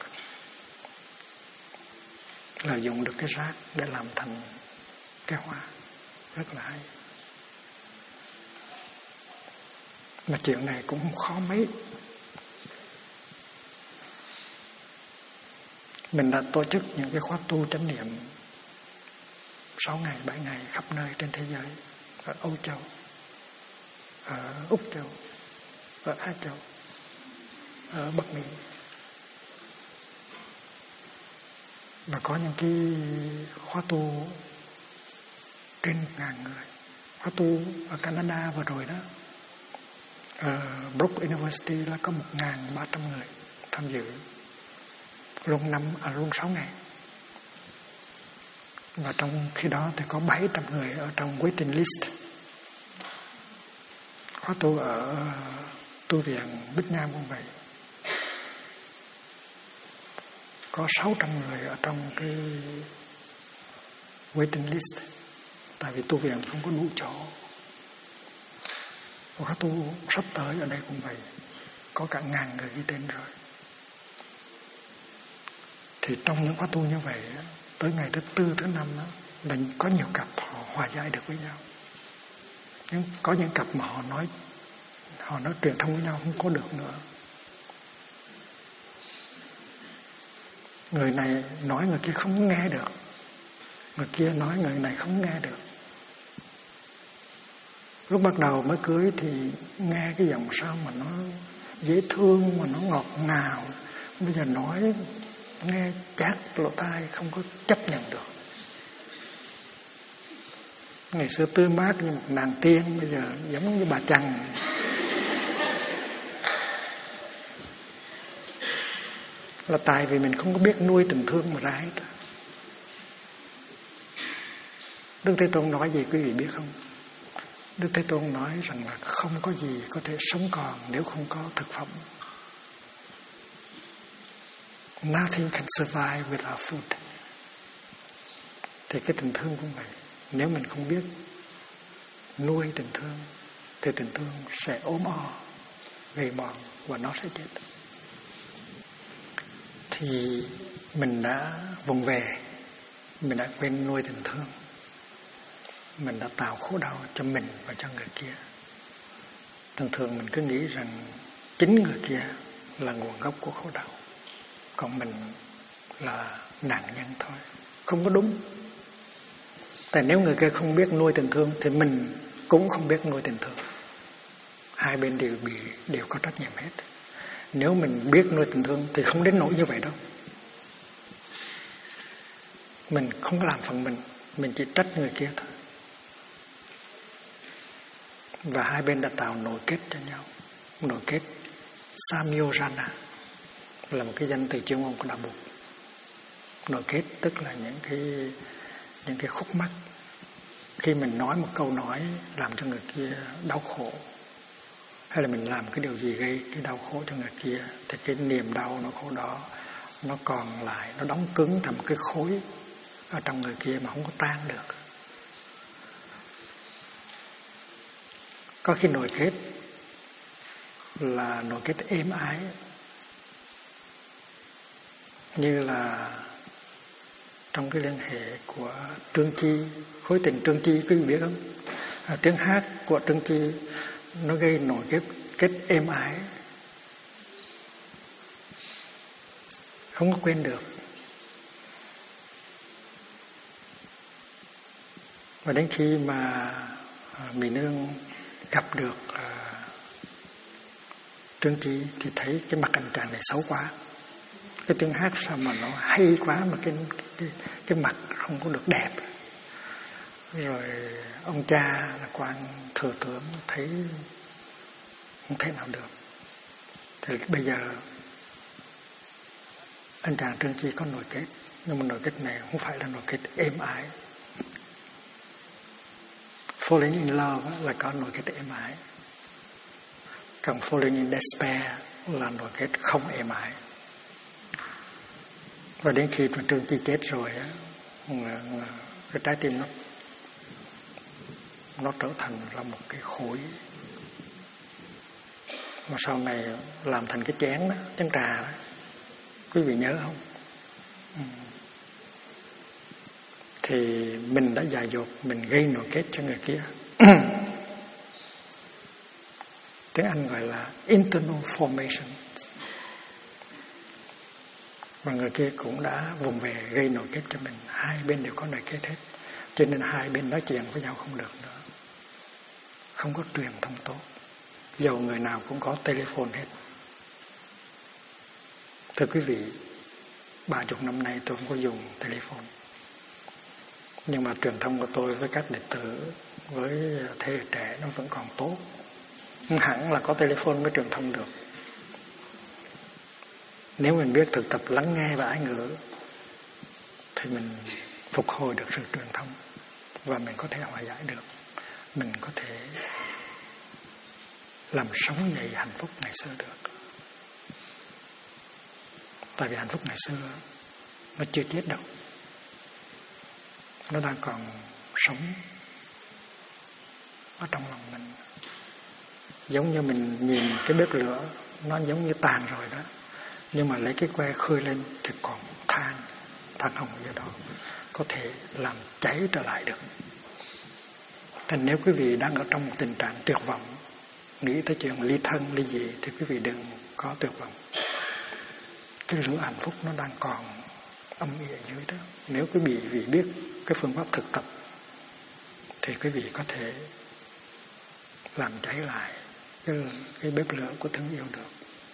Lợi dụng được cái rác để làm thành cái hoa. Rất là hay. Mà chuyện này cũng không khó mấy. Mình đã tổ chức những cái khóa tu chánh niệm 6 ngày, 7 ngày khắp nơi trên thế giới. Ở Âu Châu, ở Úc Châu, ở Á Châu, ở Bắc Mỹ. Và có những cái khóa tu trên 1.000 người. Khóa tu ở Canada vừa rồi đó, ở Brook University là có 1.300 người tham dự. Luôn 6 ngày. Và trong khi đó thì có 700 người ở trong waiting list. Khóa tu ở tu viện Bích Nham cũng vậy. Có 600 người ở trong cái waiting list. Tại vì tu viện không có đủ chỗ. Khóa tu sắp tới ở đây cũng vậy, có cả 1000 người ghi tên rồi. Thì trong những khóa tu như vậy, tới ngày thứ 4, thứ 5 đó, là có nhiều cặp họ hòa giải được với nhau. Nhưng có những cặp mà họ nói truyền thông với nhau không có được nữa. Người này nói người kia không nghe được, người kia nói người này không nghe được. Lúc bắt đầu mới cưới thì nghe cái giọng sao mà nó dễ thương, mà nó ngọt ngào. Bây giờ nói nghe chát lỗ tai, không có chấp nhận được. Ngày xưa tươi mát như một nàng tiên, bây giờ giống như bà chằn. Là tại vì mình không có biết nuôi tình thương mà ra hết. Đức Thế Tôn nói gì quý vị biết không? Đức Thế Tôn nói rằng là không có gì có thể sống còn nếu không có thực phẩm. Nothing can survive without food. Thì cái tình thương cũng vậy. Nếu mình không biết nuôi tình thương thì tình thương sẽ ốm o, gầy mòn và nó sẽ chết. Thì mình đã vùng về, mình đã quên nuôi tình thương, mình đã tạo khổ đau cho mình và cho người kia. Thường thường mình cứ nghĩ rằng chính người kia là nguồn gốc của khổ đau, còn mình là nạn nhân thôi. Không có đúng. Tại nếu người kia không biết nuôi tình thương thì mình cũng không biết nuôi tình thương. Hai bên đều có trách nhiệm hết. Nếu mình biết nuôi tình thương thì không đến nỗi như vậy đâu. Mình không có làm phần mình chỉ trách người kia thôi. Và hai bên đã tạo nội kết cho nhau. Nội kết Samyojana là một cái danh từ chuyên môn của Đạo Bụt. Nội kết tức là những cái khúc mắc. Khi mình nói một câu nói làm cho người kia đau khổ, hay là mình làm cái điều gì gây cái đau khổ cho người kia, thì cái niềm đau nó khổ đó nó còn lại, nó đóng cứng thành cái khối ở trong người kia mà không có tan được. Có khi nội kết là nội kết êm ái, như là trong cái liên hệ của Trương Chi, khối tình Trương Chi, quý vị biết không? Tiếng hát của Trương Chi nó gây nội kết êm ái, không có quên được. Và đến khi mà Mỹ Nương gặp được Trương Chi thì thấy cái mặt anh chàng này xấu quá, cái tiếng hát sao mà nó hay quá mà cái mặt không có được đẹp. Rồi ông cha là quan thừa tướng thấy không thể nào được. Thì bây giờ anh chàng Trương Chi có nội kết, nhưng mà nội kết này không phải là nội kết êm ái. Falling in love là có nội kết êm ái, còn falling in despair là nội kết không êm ái. Và đến khi mà Trương Chi chết rồi á, cái trái tim nó trở thành là một cái khối, mà sau này làm thành cái chén đó, chén trà đó, quý vị nhớ không? Thì mình đã dại dột, mình gây nội kết cho người kia. Tiếng Anh gọi là internal formation. Và người kia cũng đã vùng về gây nội kết cho mình. Hai bên đều có nội kết hết, cho nên hai bên nói chuyện với nhau không được nữa, không có truyền thông tốt. Dầu người nào cũng có telephone hết. Thưa quý vị, 30 năm nay tôi không có dùng telephone, nhưng mà truyền thông của tôi với các đệ tử, với thế hệ trẻ nó vẫn còn tốt. Nhưng hẳn là có telephone mới truyền thông được. Nếu mình biết thực tập lắng nghe và ái ngữ thì mình phục hồi được sự truyền thông, và mình có thể hòa giải được. Mình có thể làm sống dậy hạnh phúc ngày xưa được. Tại vì hạnh phúc ngày xưa nó chưa chết đâu, nó đang còn sống ở trong lòng mình. Giống như mình nhìn cái bếp lửa, nó giống như tàn rồi đó, nhưng mà lấy cái que khơi lên thì còn than hồng ở đó, có thể làm cháy trở lại được. Thành nếu quý vị đang ở trong một tình trạng tuyệt vọng, nghĩ tới chuyện ly thân ly dị, thì quý vị đừng có tuyệt vọng. Cái lửa hạnh phúc nó đang còn âm ỉ ở dưới đó. Nếu quý vị biết cái phương pháp thực tập thì quý vị có thể làm cháy lại cái bếp lửa của thương yêu được.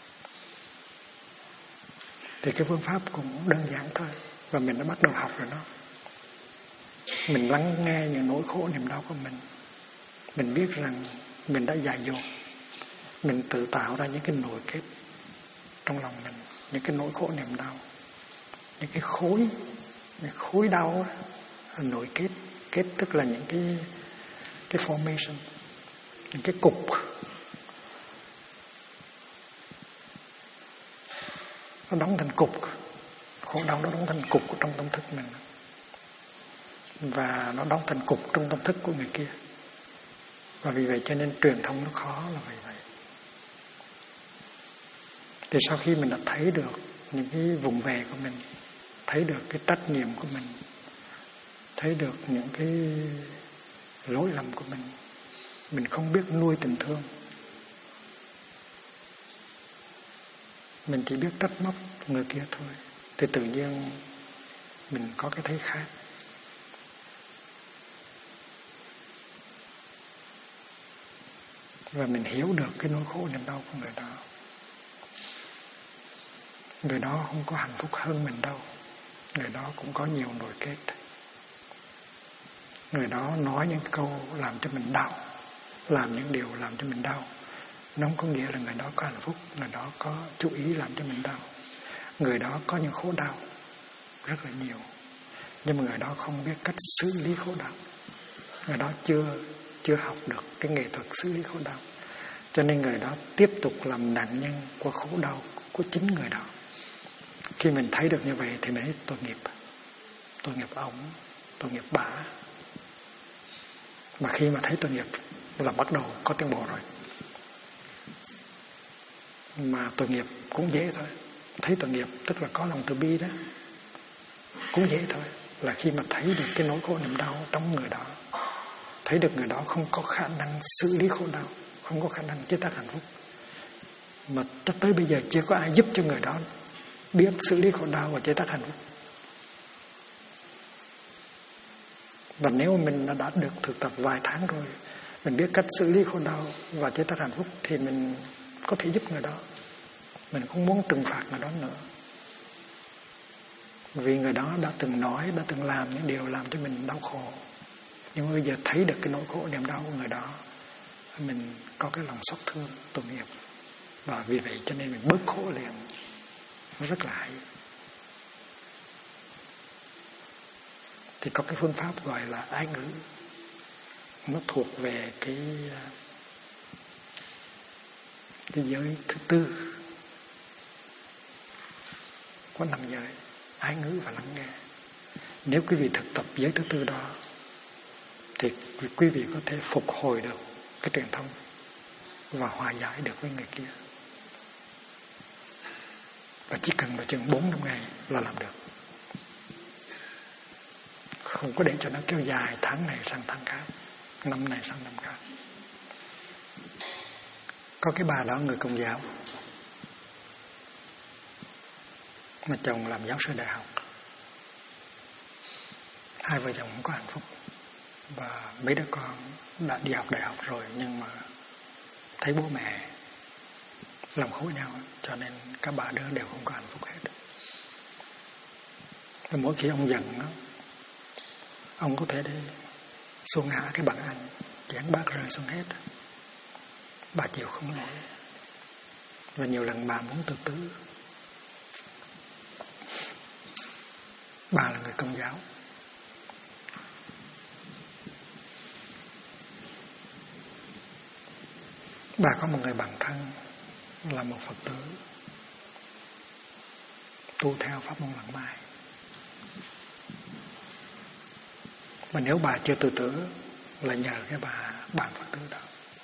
Thì cái phương pháp cũng đơn giản thôi, và mình đã bắt đầu học rồi đó. Mình lắng nghe những nỗi khổ niềm đau của mình biết rằng mình đã dại dột, mình tự tạo ra những cái nồi kết trong lòng mình, những cái nỗi khổ niềm đau, những cái khối đau đó, nổi kết tức là những cái formation, những cái cục, nó đóng thành cục, khổ đau nó đóng thành cục của trong tâm thức mình, và nó đóng thành cục trong tâm thức của người kia. Và vì vậy cho nên truyền thông nó khó là vậy. Thì sau khi mình đã thấy được những cái vùng về của mình, thấy được cái trách nhiệm của mình, thấy được những cái lỗi lầm của mình không biết nuôi tình thương, mình chỉ biết trách móc người kia thôi, thì tự nhiên mình có cái thấy khác. Và mình hiểu được cái nỗi khổ niềm đau của người đó. Người đó không có hạnh phúc hơn mình đâu. Người đó cũng có nhiều nỗi kết. Người đó nói những câu làm cho mình đau, làm những điều làm cho mình đau. Nó không có nghĩa là người đó có hạnh phúc. Người đó có chú ý làm cho mình đau. Người đó có những khổ đau rất là nhiều, nhưng mà người đó không biết cách xử lý khổ đau. Người đó chưa học được cái nghệ thuật xử lý khổ đau, cho nên người đó tiếp tục làm nạn nhân của khổ đau của chính người đó. Khi mình thấy được như vậy thì mình thấy tội nghiệp ông, tội nghiệp bà. Mà khi mà thấy tội nghiệp là bắt đầu có tiến bộ rồi. Mà tội nghiệp cũng dễ thôi. Thấy tội nghiệp tức là có lòng từ bi đó, cũng dễ thôi. Là khi mà thấy được cái nỗi khổ niềm đau trong người đó, thấy được người đó không có khả năng xử lý khổ đau, không có khả năng chế tác hạnh phúc, mà cho tới bây giờ chưa có ai giúp cho người đó biết xử lý khổ đau và chế tác hạnh phúc. Và nếu mình đã được thực tập vài tháng rồi, mình biết cách xử lý khổ đau và chế tác hạnh phúc, thì mình có thể giúp người đó. Mình không muốn trừng phạt người đó nữa, vì người đó đã từng nói, đã từng làm những điều làm cho mình đau khổ. Nhưng mà bây giờ thấy được cái nỗi khổ niềm đau của người đó, mình có cái lòng xót thương, tội nghiệp, và vì vậy cho nên mình bớt khổ liền. Nó rất là hay. Thì có cái phương pháp gọi là ái ngữ. Nó thuộc về cái giới thứ tư có 5 giới: ái ngữ và lắng nghe. Nếu quý vị thực tập giới thứ tư đó thì quý vị có thể phục hồi được cái truyền thông và hòa giải được với người kia. Và chỉ cần vào chừng 4-5 ngày là làm được. Không có để cho nó kéo dài tháng này sang tháng khác, năm này sang năm khác. Có cái bà đó người Công giáo, mà chồng làm giáo sư đại học. Hai vợ chồng không có hạnh phúc, và mấy đứa con đã đi học đại học rồi, nhưng mà thấy bố mẹ làm khổ nhau, cho nên các bà đứa đều không có hạnh phúc hết. Và mỗi khi ông giận đó, ông có thể đi xuân hạ cái bàn ăn, chén bát rơi xuống hết. Bà chịu không nổi, và nhiều lần bà muốn tự tử. Bà là người Công giáo. Bà có một người bạn thân là một Phật tử tu theo pháp môn Lăng Mai. Mà nếu bà chưa tự tử là nhờ cái bà bạn Phật tử đó.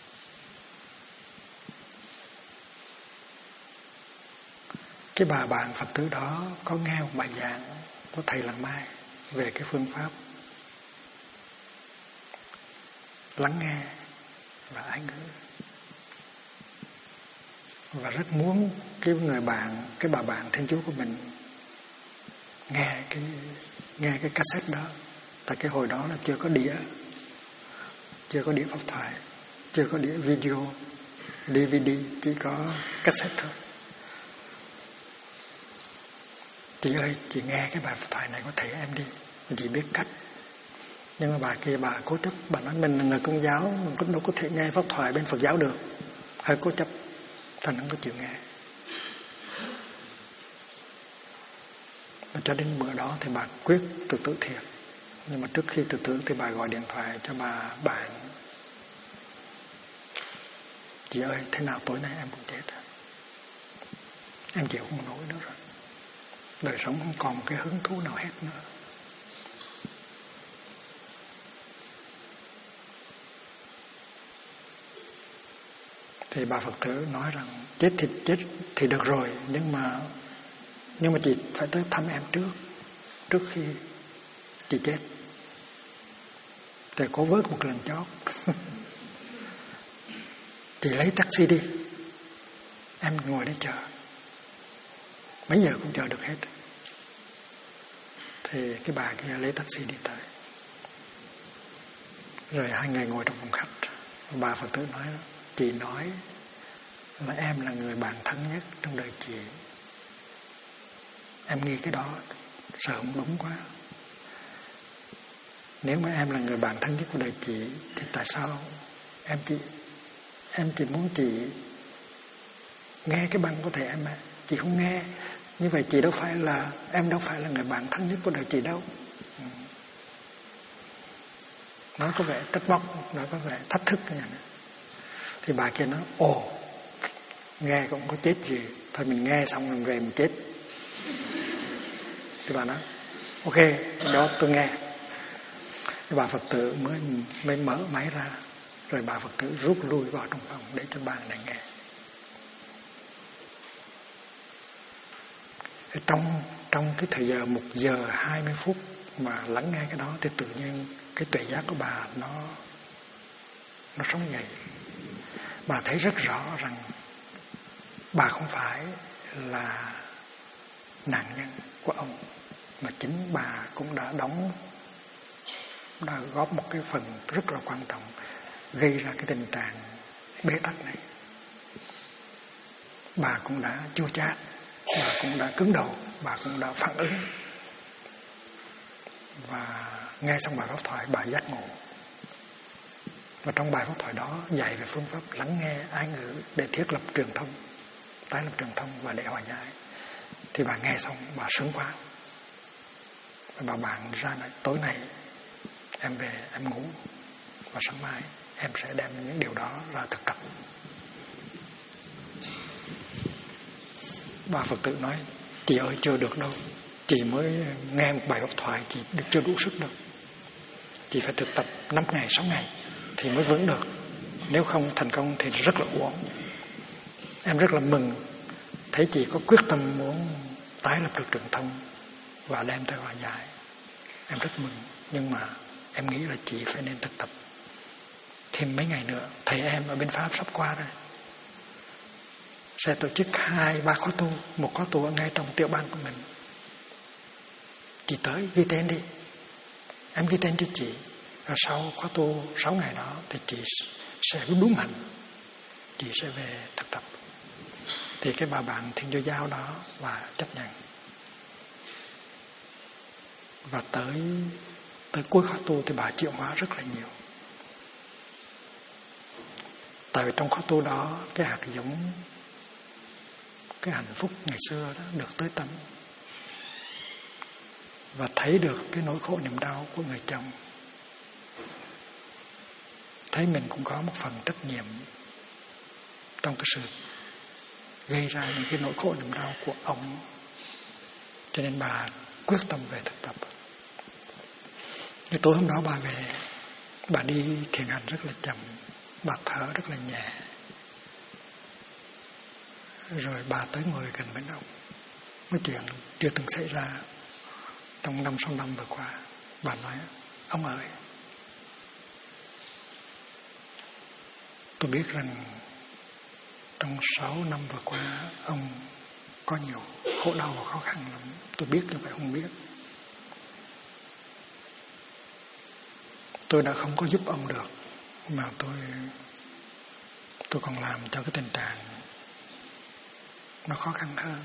Cái bà bạn Phật tử đó có nghe một bài giảng của thầy Lăng Mai về cái phương pháp lắng nghe và ái ngữ, và rất muốn cái người bạn, cái bà bạn Thiên Chúa của mình nghe cái cassette đó. Tại cái hồi đó là chưa có đĩa pháp thoại, chưa có đĩa video, DVD, chỉ có cassette thôi. Chị ơi, chị nghe cái bài pháp thoại này của thầy em đi, chị biết cách. Nhưng mà bà kia bà cố chấp, bà nói mình là người Công giáo, mình cũng đâu có thể nghe pháp thoại bên Phật giáo được, hơi cố chấp, thành không có chịu nghe. Và cho đến bữa đó thì bà quyết tự tử thiệt. Nhưng mà trước khi tự tử thì bà gọi điện thoại cho bà bạn: chị ơi, thế nào tối nay em cũng chết, em chịu không nổi nữa rồi, đời sống không còn một cái hứng thú nào hết nữa. Thì bà Phật tử nói rằng chết thì được rồi, nhưng mà chị phải tới thăm em trước khi chị chết, để cố vớt một lần chót. Chị lấy taxi đi, em ngồi đây chờ, mấy giờ cũng chờ được hết. Thì cái bà kia lấy taxi đi tới, rồi hai người ngồi trong phòng khách. Bà Phật tử nói: chị nói là em là người bạn thân nhất trong đời chị, em nghĩ cái đó sợ không đúng quá. Nếu mà em là người bạn thân nhất của đời chị thì tại sao em chỉ muốn chị nghe cái băng của thầy em mà chị không nghe? Như vậy chị em đâu phải là người bạn thân nhất của đời chị đâu. Nói có vẻ trách móc, nói có vẻ thách thức như này. Thì bà kia nói: ồ, nghe cũng có chết gì, thôi mình nghe xong rồi về mình chết. Thì bà nói: ok, đó tôi nghe. Thì bà Phật tử mới mở máy ra, rồi bà Phật tử rút lui vào trong phòng để cho bà này nghe. Trong cái thời giờ 1 giờ 20 phút mà lắng nghe cái đó, thì tự nhiên cái tuệ giác của bà nó sống dậy. Bà thấy rất rõ rằng bà không phải là nạn nhân của ông, mà chính bà cũng đã góp một cái phần rất là quan trọng gây ra cái tình trạng bế tắc này. Bà cũng đã chua chát, bà cũng đã cứng đầu, bà cũng đã phản ứng. Và nghe xong bài pháp thoại, bà giác ngộ. Và trong bài pháp thoại đó dạy về phương pháp lắng nghe ái ngữ để thiết lập truyền thông, tái lập truyền thông và để hòa giải. Thì bà nghe xong bà sướng quá. Và bà bạn ra nói: tối nay em về em ngủ, và sáng mai em sẽ đem những điều đó ra thực tập. Bà Phật tử nói: chị ơi, chưa được đâu, chị mới nghe một bài pháp thoại, chị chưa đủ sức đâu, chị phải thực tập 5 ngày 6 ngày thì mới vững được, nếu không thành công thì rất là uổng. Em rất là mừng thấy chị có quyết tâm muốn tái lập được truyền thông và đem tới hòa giải, em rất mừng. Nhưng mà em nghĩ là chị phải nên thực tập thêm mấy ngày nữa. Thầy em ở bên Pháp sắp qua đây, sẽ tổ chức 2-3 khóa tu. Một khóa tu ở ngay trong tiểu bang của mình. Chị tới ghi tên đi, em ghi tên cho chị. Và sau khóa tu 6 ngày đó thì chị sẽ đúng hạnh, chị sẽ về thực tập. Thì cái bà bạn Thiên Chúa giáo đó bà chấp nhận. Và tới cuối khóa tu thì bà chịu hóa rất là nhiều. Tại vì trong khóa tu đó, cái hạt giống, cái hạnh phúc ngày xưa đó được tới tận, và thấy được cái nỗi khổ niềm đau của người chồng, thấy mình cũng có một phần trách nhiệm trong cái sự gây ra những cái nỗi khổ niềm đau của ông. Cho nên bà quyết tâm về thực tập. Thì tối hôm đó bà về, Bà đi thiền hành rất là chậm, bà thở rất là nhẹ. Rồi bà tới ngồi gần bên ông. Mấy chuyện chưa từng xảy ra trong 5-6 năm vừa qua. Bà nói: ông ơi, tôi biết rằng trong 6 năm vừa qua ông có nhiều khổ đau và khó khăn lắm. Tôi biết nhưng phải không biết. Tôi đã không có giúp ông được, mà tôi còn làm cho cái tình trạng nó khó khăn hơn.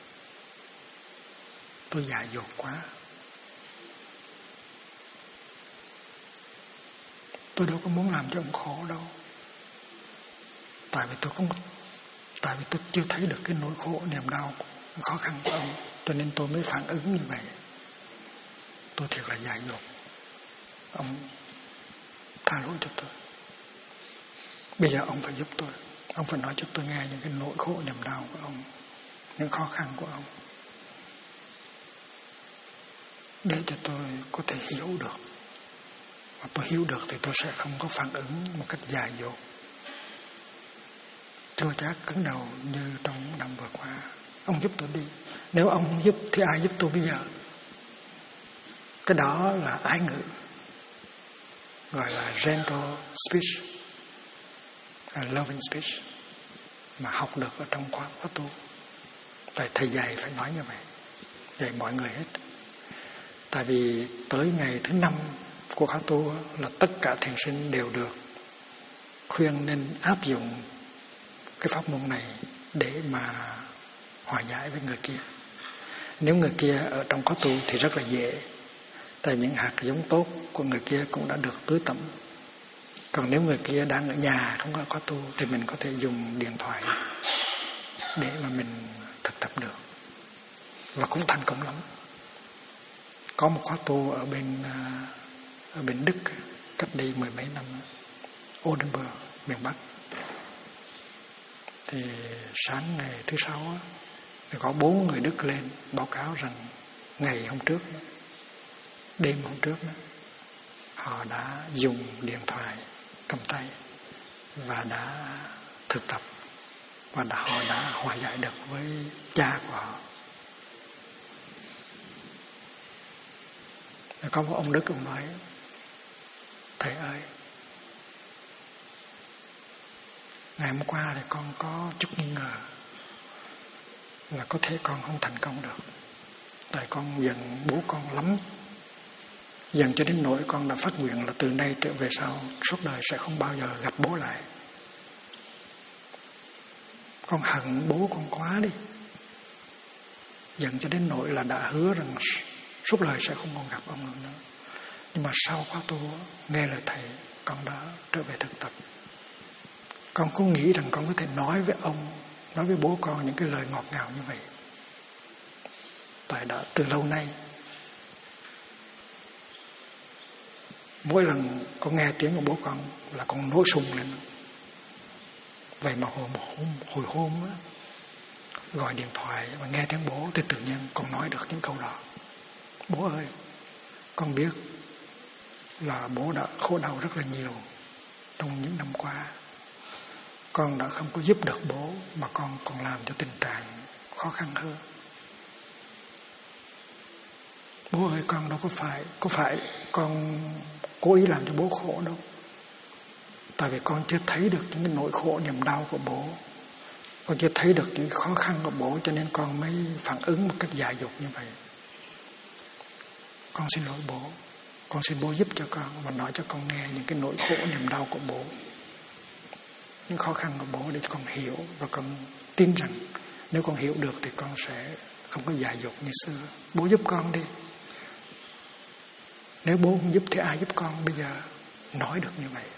Tôi dại dột quá. Tôi đâu có muốn làm cho ông khổ đâu. Tại vì tôi chưa thấy được cái nỗi khổ, niềm đau, khó khăn của ông, cho nên tôi mới phản ứng như vậy. Tôi thiệt là dại dột. Ông tha lỗi cho tôi. Bây giờ ông phải giúp tôi. Ông phải nói cho tôi nghe những cái nỗi khổ, niềm đau của ông, những khó khăn của ông, để cho tôi có thể hiểu được. Và tôi hiểu được thì tôi sẽ không có phản ứng một cách dại dột, chua chát, cứng đầu như trong năm vừa qua. Ông giúp tôi đi. Nếu ông không giúp thì ai giúp tôi bây giờ? Cái đó là ái ngữ, gọi là gentle speech, loving speech, mà học được ở trong khóa tu. Tại thầy dạy phải nói như vậy, dạy mọi người hết. Tại vì tới ngày thứ 5 của khóa tu là tất cả thiền sinh đều được khuyên nên áp dụng cái pháp môn này để mà hòa giải với người kia. Nếu người kia ở trong khóa tu thì rất là dễ, tại những hạt giống tốt của người kia cũng đã được tưới tẩm. Còn nếu người kia đang ở nhà không có khóa tu thì mình có thể dùng điện thoại để mà mình thực tập được, và cũng thành công lắm. Có một khóa tu ở bên Đức cách đây 10 mấy năm, Oldenburg, miền Bắc. Thì sáng ngày thứ 6 thì có 4 người Đức lên báo cáo rằng ngày hôm trước, đêm hôm trước đó, họ đã dùng điện thoại cầm tay và đã thực tập, và họ đã hòa giải được với cha của họ. Có một ông Đức ông nói: thầy ơi, ngày hôm qua thì con có chút nghi ngờ là có thể con không thành công được. Tại con giận bố con lắm, dần cho đến nỗi con đã phát nguyện là từ nay trở về sau suốt đời sẽ không bao giờ gặp bố lại. Con hận bố con quá đi, dần cho đến nỗi là đã hứa rằng suốt đời sẽ không còn gặp ông nữa. Nhưng mà sau khóa tu nghe lời thầy, con đã trở về thực tập. Con cũng nghĩ rằng con có thể nói với ông, nói với bố con những cái lời ngọt ngào như vậy. Tại đã từ lâu nay, mỗi lần con nghe tiếng của bố con là con nổi sung lên. Vậy mà hồi hôm á, gọi điện thoại và nghe tiếng bố thì tự nhiên con nói được những câu đó. Bố ơi, con biết là bố đã khổ đau rất là nhiều trong những năm qua. Con đã không có giúp được bố, mà con còn làm cho tình trạng khó khăn hơn. Bố ơi, con đâu có phải con cố ý làm cho bố khổ đâu. Tại vì con chưa thấy được những cái nỗi khổ niềm đau của bố, con chưa thấy được những khó khăn của bố, cho nên con mới phản ứng một cách dại dột như vậy. Con xin lỗi bố. Con xin bố giúp cho con và nói cho con nghe những cái nỗi khổ niềm đau của bố, những khó khăn của bố, để con hiểu. Và con tin rằng nếu con hiểu được thì con sẽ không có dại dột như xưa. Bố giúp con đi. Nếu bố không giúp thì ai giúp con bây giờ? Nói được như vậy.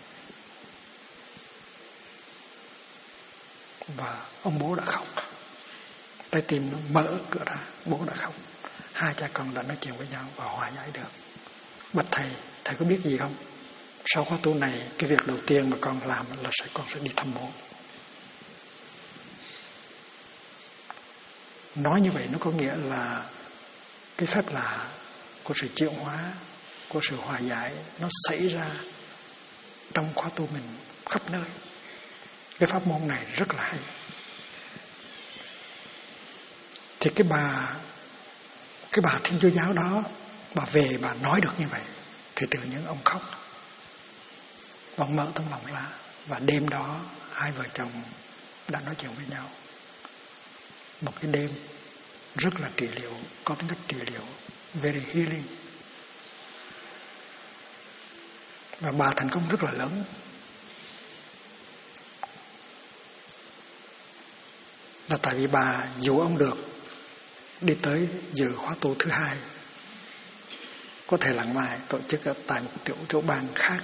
Và ông bố đã khóc, trái tim nó mở cửa ra, bố đã khóc. Hai cha con đã nói chuyện với nhau và hòa giải được. Bạch thầy có biết gì không? Sau khóa tu này, cái việc đầu tiên mà con làm là con sẽ đi thăm bố. Nói như vậy nó có nghĩa là cái phép lạ của sự chuyển hóa, của sự hòa giải nó xảy ra trong khóa tu mình khắp nơi. Cái pháp môn này rất là hay. Thì cái bà Thiên Chúa giáo đó, bà về bà nói được như vậy, thì tự nhiên ông khóc. Ông mở tấm lòng ra. Và đêm đó hai vợ chồng đã nói chuyện với nhau. Một cái đêm rất là trị liệu, có tính cách trị liệu, very healing. Và bà thành công rất là lớn. Là tại vì bà dụ ông được đi tới dự khóa tu thứ hai, có thể là ngoài tổ chức ở tại một tiểu bang khác.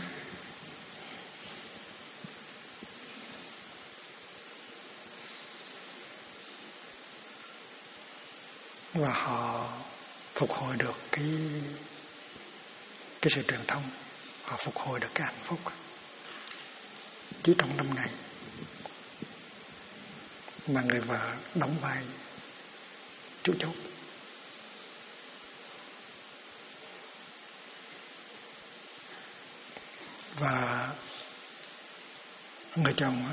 Và họ phục hồi được cái sự truyền thông, họ phục hồi được cái hạnh phúc chỉ trong 5 ngày. Mà người vợ đóng vai chủ chốt. Và người chồng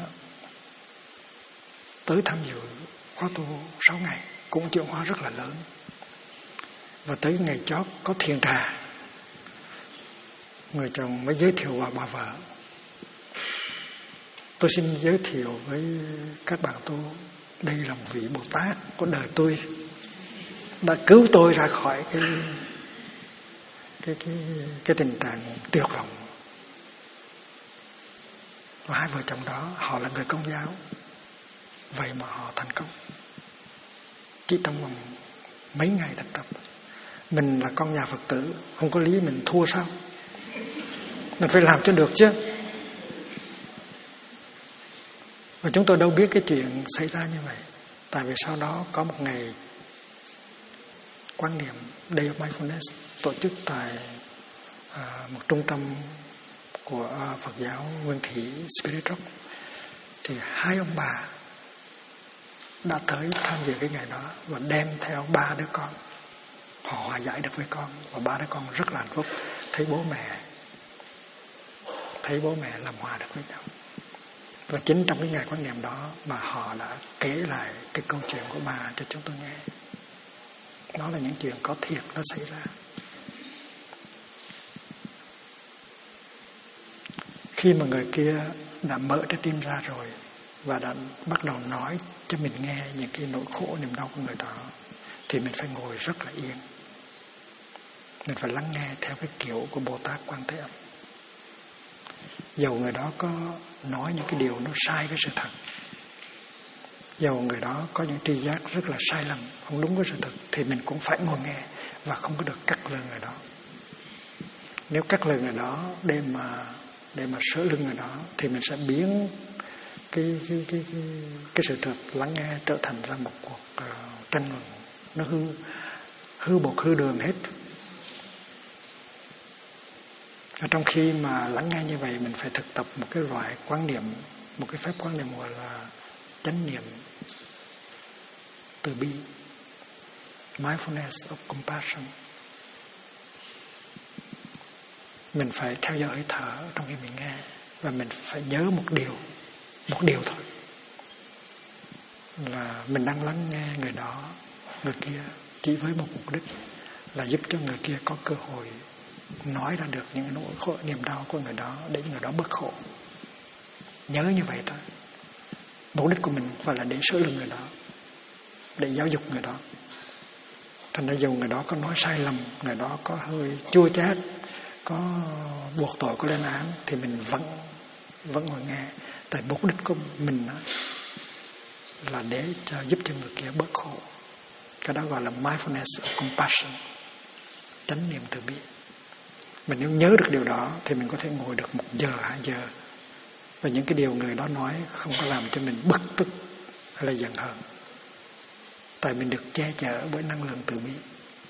tới tham dự khóa tu 6 ngày, cũng chuyển hóa rất là lớn. Và tới ngày chót có thiền trà, người chồng mới giới thiệu bà vợ: tôi xin giới thiệu với các bạn tu, đây là một vị Bồ Tát của đời tôi, đã cứu tôi ra khỏi cái tình trạng tuyệt vọng. Và hai vợ chồng đó, họ là người Công giáo, vậy mà họ thành công chỉ trong vòng mấy ngày thực tập. Mình là con nhà Phật tử, không có lý mình thua sao? Mình phải làm cho được chứ. Và chúng tôi đâu biết cái chuyện xảy ra như vậy. Tại vì sau đó có một ngày quan niệm Day of Mindfulness tổ chức tại một trung tâm của Phật giáo Nguyên Thủy Spirit Rock. Thì hai ông bà đã tới tham dự cái ngày đó và đem theo 3 đứa con. Họ hòa giải được với con, và 3 đứa con rất là hạnh phúc, thấy bố mẹ làm hòa được với nhau. Và chính trong cái ngày quan niệm đó mà họ đã kể lại cái câu chuyện của bà cho chúng tôi nghe. Đó là những chuyện có thiệt nó xảy ra. Khi mà người kia đã mở trái tim ra rồi và đã bắt đầu nói cho mình nghe những cái nỗi khổ niềm đau của người đó, thì mình phải ngồi rất là yên. Mình phải lắng nghe theo cái kiểu của Bồ Tát Quan Thế Âm. Dầu người đó có nói những cái điều nó sai với sự thật, dầu người đó có những tri giác rất là sai lầm, không đúng với sự thật, thì mình cũng phải ngồi nghe và không có được cắt lời người đó. Nếu cắt lời người đó để mà sửa lưng người đó, thì mình sẽ biến cái sự thật lắng nghe trở thành ra một cuộc tranh luận, nó hư bột hư đường hết. Và trong khi mà lắng nghe như vậy, mình phải thực tập một cái loại quan niệm, một cái phép quan niệm gọi là chánh niệm từ bi, mindfulness of compassion. Mình phải theo dõi hơi thở trong khi mình nghe, và mình phải nhớ một điều thôi, là mình đang lắng nghe người đó, người kia chỉ với một mục đích là giúp cho người kia có cơ hội nói ra được những nỗi khổ, niềm đau của người đó để người đó bớt khổ. Nhớ như vậy thôi. Mục đích của mình phải là để sửa lưng người đó, để giáo dục người đó. Thành ra dù người đó có nói sai lầm, người đó có hơi chua chát, có buộc tội, có lên án, thì mình vẫn ngồi nghe. Tại mục đích của mình đó là để giúp cho người kia bớt khổ. Cái đó gọi là mindfulness of compassion, chánh niệm từ bi. Mình nếu nhớ được điều đó thì mình có thể ngồi được 1 giờ, 2 giờ. Và những cái điều người đó nói không có làm cho mình bực tức hay là giận hờn. Tại mình được che chở bởi năng lượng từ bi.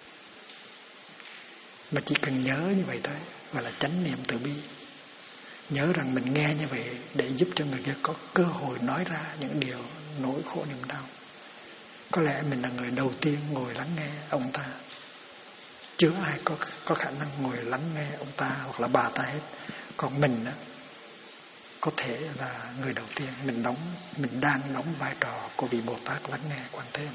Mà chỉ cần nhớ như vậy thôi, gọi là chánh niệm từ bi. Nhớ rằng mình nghe như vậy để giúp cho người kia có cơ hội nói ra những điều nỗi khổ niềm đau. Có lẽ mình là người đầu tiên ngồi lắng nghe ông ta. Chưa ai có khả năng ngồi lắng nghe ông ta hoặc là bà ta hết. Còn mình đó, có thể là người đầu tiên mình đang đóng vai trò của vị Bồ Tát lắng nghe Quan Thế Âm.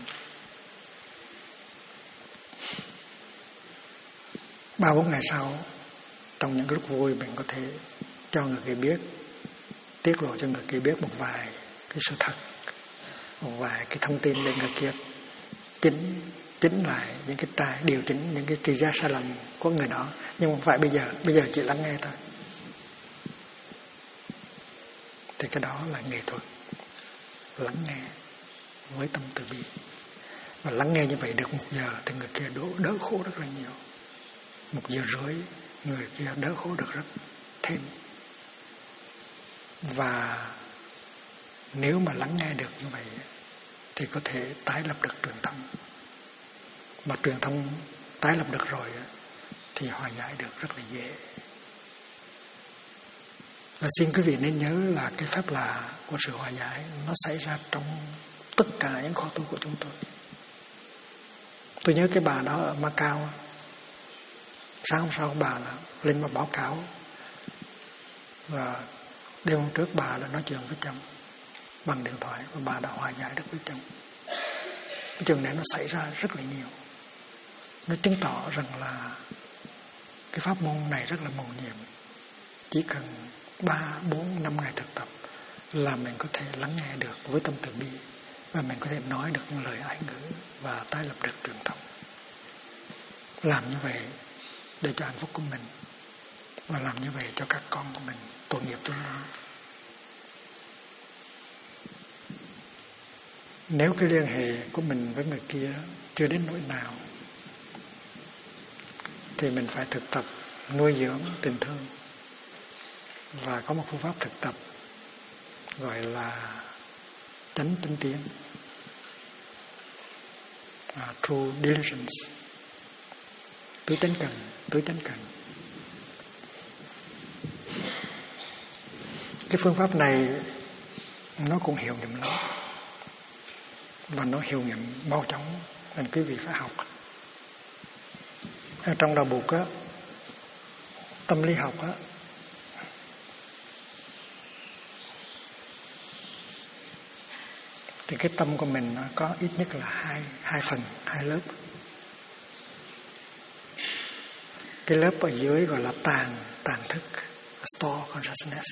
3-4 ngày sau, trong những lúc vui, mình có thể cho người kia biết, tiết lộ cho người kia biết một vài cái sự thật, một vài cái thông tin để người kia chỉnh lại những cái điều chỉnh những cái tri giác sai lầm của người đó. Nhưng không phải bây giờ chỉ lắng nghe thôi. Thì cái đó là nghệ thuật lắng nghe với tâm từ bi. Và lắng nghe như vậy được 1 giờ thì người kia đỡ khổ rất là nhiều. 1 giờ rưỡi người kia đỡ khổ được rất thêm. Và nếu mà lắng nghe được như vậy thì có thể tái lập được truyền thông. Mà truyền thông tái lập được rồi thì hòa giải được rất là dễ. Và xin quý vị nên nhớ là cái pháp lạ của sự hòa giải nó xảy ra trong tất cả những khóa tu của chúng tôi. Tôi nhớ cái bà đó ở Macau, sáng hôm sau bà là lên mà báo cáo là đêm hôm trước bà đã nói chuyện với chồng bằng điện thoại và bà đã hòa giải được với chồng. Cái chuyện này nó xảy ra rất là nhiều. Nó chứng tỏ rằng là cái pháp môn này rất là mầu nhiệm. Chỉ cần 3-4-5 ngày thực tập là mình có thể lắng nghe được với tâm từ bi, và mình có thể nói được những lời ái ngữ và tái lập được truyền thống. Làm như vậy để cho hạnh phúc của mình, và làm như vậy cho các con của mình, tội nghiệp chúng nó. Nếu cái liên hệ của mình với người kia chưa đến nỗi nào thì mình phải thực tập nuôi dưỡng tình thương. Và có một phương pháp thực tập gọi là chánh tinh tiến, true diligence, tứ chánh cần. Cái phương pháp này nó cũng hiệu nghiệm lắm, và nó hiệu nghiệm mau chóng, nên quý vị phải học. Ở trong đạo Bụt á, tâm lý học á, thì cái tâm của mình nó có ít nhất là hai phần, 2 lớp. Cái lớp ở dưới gọi là tàng thức, store consciousness.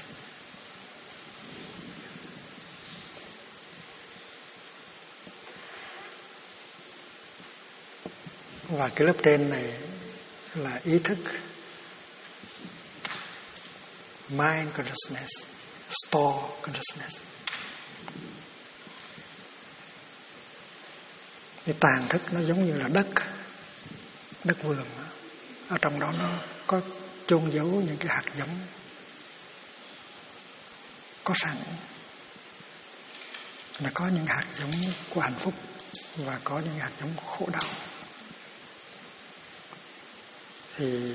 Và cái lớp trên này là ý thức, mind consciousness, store consciousness. Cái tàng thức nó giống như là đất vườn. Ở trong đó nó có chôn giấu những cái hạt giống có sẵn. Là có những hạt giống của hạnh phúc và có những hạt giống khổ đau. Thì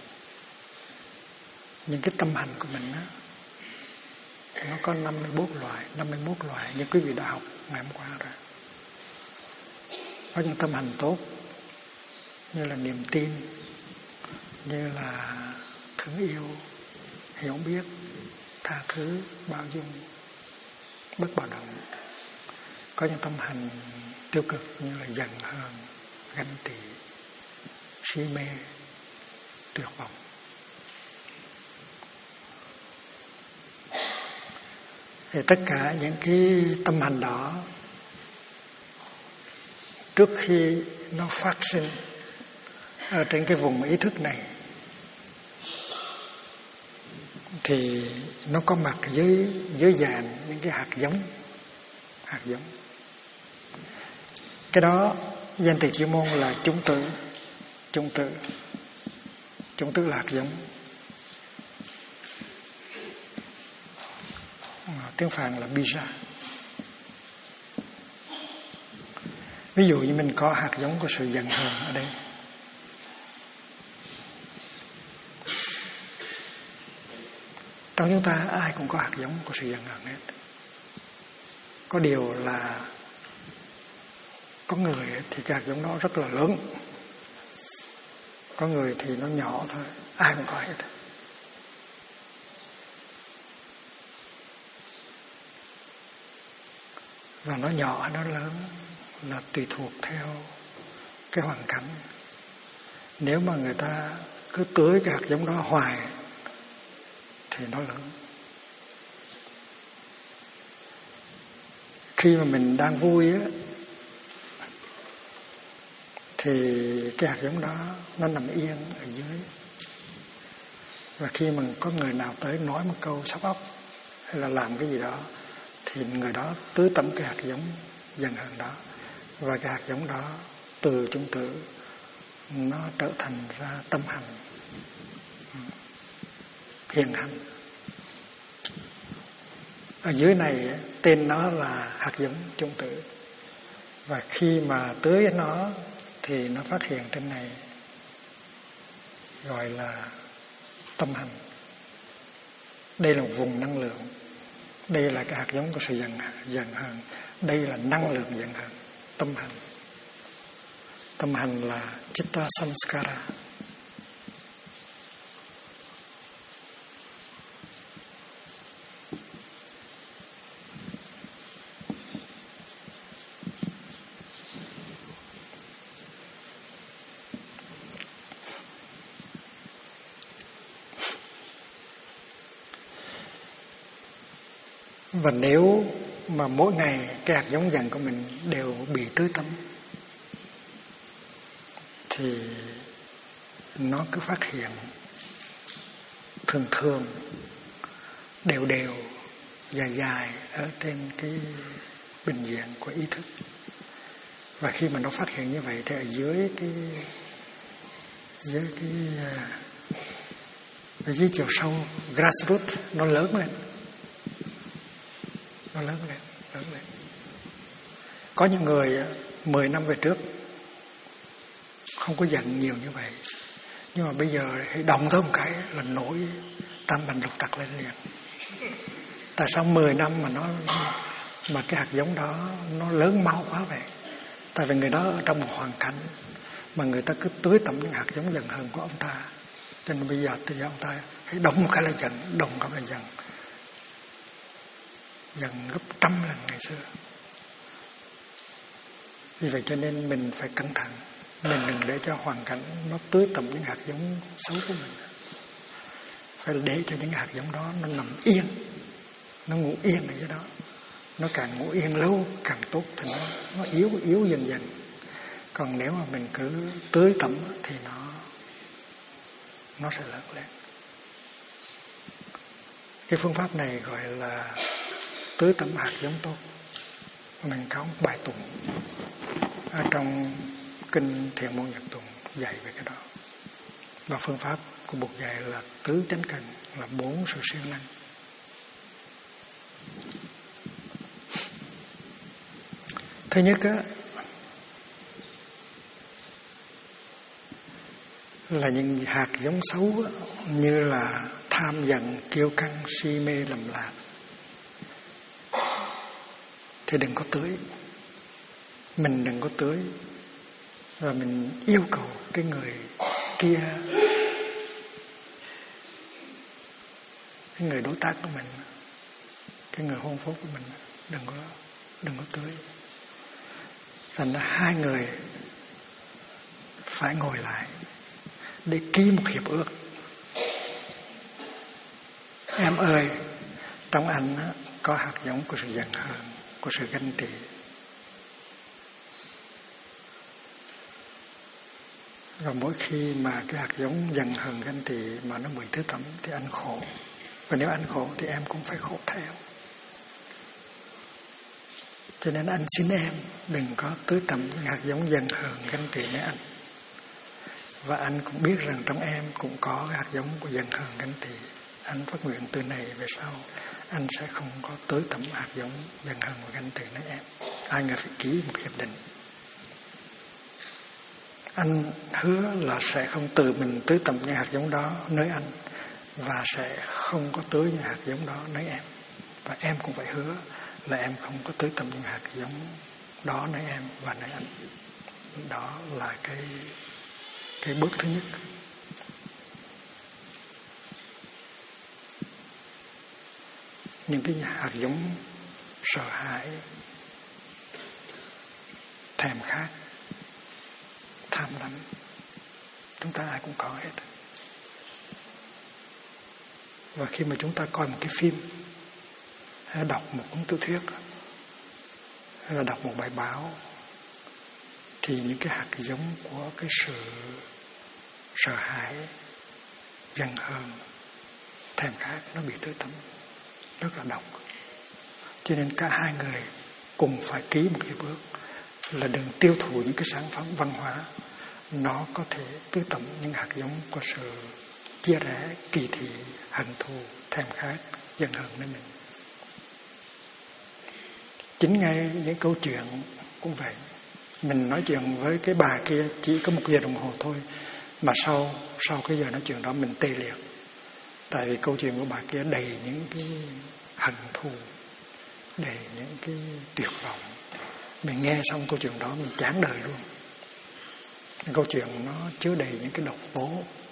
những cái tâm hành của mình á, nó có 51 loại như quý vị đã học ngày hôm qua rồi. Có những tâm hành tốt như là niềm tin, như là thương yêu, hiểu biết, tha thứ, bao dung, bất bạo động. Có những tâm hành tiêu cực như là giận hờn, ganh tị, si mê, tuyệt vọng. Thì tất cả những cái tâm hành đó, trước khi nó phát sinh ở trên cái vùng ý thức này, thì nó có mặt dưới dạng những cái hạt giống. Cái đó danh từ chuyên môn là chúng tử là hạt giống. Tiếng Phạn là bija. Ví dụ như mình có hạt giống của sự giận hờn ở đây. Trong chúng ta ai cũng có hạt giống của sự giận hờn hết. Có điều là có người thì cái hạt giống đó rất là lớn, có người thì nó nhỏ thôi, ai cũng có hết. Và nó nhỏ nó lớn là tùy thuộc theo cái hoàn cảnh. Nếu mà người ta cứ tưới cái hạt giống đó hoài thì nó lớn. Khi mà mình đang vui á, thì cái hạt giống đó nó nằm yên ở dưới. Và khi mà có người nào tới nói một câu sắp óc hay là làm cái gì đó, thì người đó tưới tẩm cái hạt giống dần hơn đó. Và cái hạt giống đó từ chung tử nó trở thành ra tâm hành, hiền hành. Ở dưới này tên nó là hạt giống chung tử. Và khi mà tưới nó thì nó phát hiện trên này gọi là tâm hành. Đây là một vùng năng lượng. Đây là cái hạt giống của sự dần hơn. Đây là năng lượng dần hơn. Tâm hành. Tâm hành là Chitta Samskara. Và nếu mà mỗi ngày cái hạt giống dần của mình đều bị tưới tắm thì nó cứ phát hiện thường thường đều đều dài dài ở trên cái bình diện của ý thức. Và khi mà nó phát hiện như vậy thì ở dưới chiều sâu grassroots nó lớn lên. Nó lớn lên. Có những người 10 năm về trước không có giận nhiều như vậy, nhưng mà bây giờ động tới một cái là nổi tam bành lục tặc lên liền. Tại sao 10 năm mà cái hạt giống đó nó lớn mau quá vậy? Tại vì người đó ở trong một hoàn cảnh mà người ta cứ tưới tẩm những hạt giống dần hơn của ông ta, cho nên bây giờ từ giờ ông ta hãy động một cái là giận, động một cái là giận, dần gấp 100 lần ngày xưa. Vì vậy cho nên mình phải cẩn thận. Mình đừng để cho hoàn cảnh nó tưới tẩm những hạt giống xấu của mình. Phải để cho những hạt giống đó nó nằm yên, nó ngủ yên ở dưới đó. Nó càng ngủ yên lâu càng tốt thì nó yếu dần dần. Còn nếu mà mình cứ tưới tẩm thì nó sẽ lớn lên. Cái phương pháp này gọi là tưới tẩm hạt giống tốt. Mình có một bài tụng ở trong kinh Thiền môn Nhật Tụng dạy về cái đó. Và phương pháp của Bụt dạy là tứ chánh cần, là 4 sự siêng năng. Thứ nhất á, là những hạt giống xấu á, như là tham giận, kiêu căng, si mê, lầm lạc, thì đừng có tưới. Mình đừng có tưới. Và mình yêu cầu cái người kia, cái người đối tác của mình, cái người hôn phối của mình, đừng có tưới. Thành ra hai người phải ngồi lại để ký một hiệp ước. Em ơi, trong anh có hạt giống của sự giận hờn, của sự ganh tị. Và mỗi khi mà cái hạt giống giận hờn ganh tị mà nó bị tưới tẩm thì anh khổ. Và nếu anh khổ thì em cũng phải khổ theo. Cho nên anh xin em đừng có tưới tẩm những hạt giống giận hờn ganh tị với anh. Và anh cũng biết rằng trong em cũng có hạt giống của giận hờn ganh tị. Anh phát nguyện từ này về sau anh sẽ không có tưới tẩm hạt giống giận hờn và ganh tị với em. Hai người phải ký một hiệp định. Anh hứa là sẽ không tự mình tưới tẩm những hạt giống đó nơi anh, và sẽ không có tưới những hạt giống đó nơi em. Và em cũng phải hứa là em không có tưới tẩm những hạt giống đó nơi em và nơi anh. Đó là cái bước thứ nhất. Những cái hạt giống sợ hãi, thèm khát, tham lắm. Chúng ta ai cũng có hết. Và khi mà chúng ta coi một cái phim, hay đọc một cuốn tiểu thuyết, hay là đọc một bài báo, thì những cái hạt giống của cái sự sợ hãi, giận hờn, thèm khát nó bị tưới tắm, rất là độc. Cho nên cả hai người cùng phải ký một cái bước là đừng tiêu thụ những cái sản phẩm văn hóa nó có thể tưới tẩm những hạt giống của sự chia rẽ, kỳ thị, hận thù, thèm khát, giận hờn với mình. Chính ngay những câu chuyện cũng vậy. Mình nói chuyện với cái bà kia chỉ có 1 giờ đồng hồ thôi, mà sau cái giờ nói chuyện đó mình tê liệt. Tại vì câu chuyện của bà kia đầy những cái hận thù, đầy những cái tuyệt vọng. Mình nghe xong câu chuyện đó mình chán đời luôn. Câu chuyện nó chứa đầy những cái độc tố.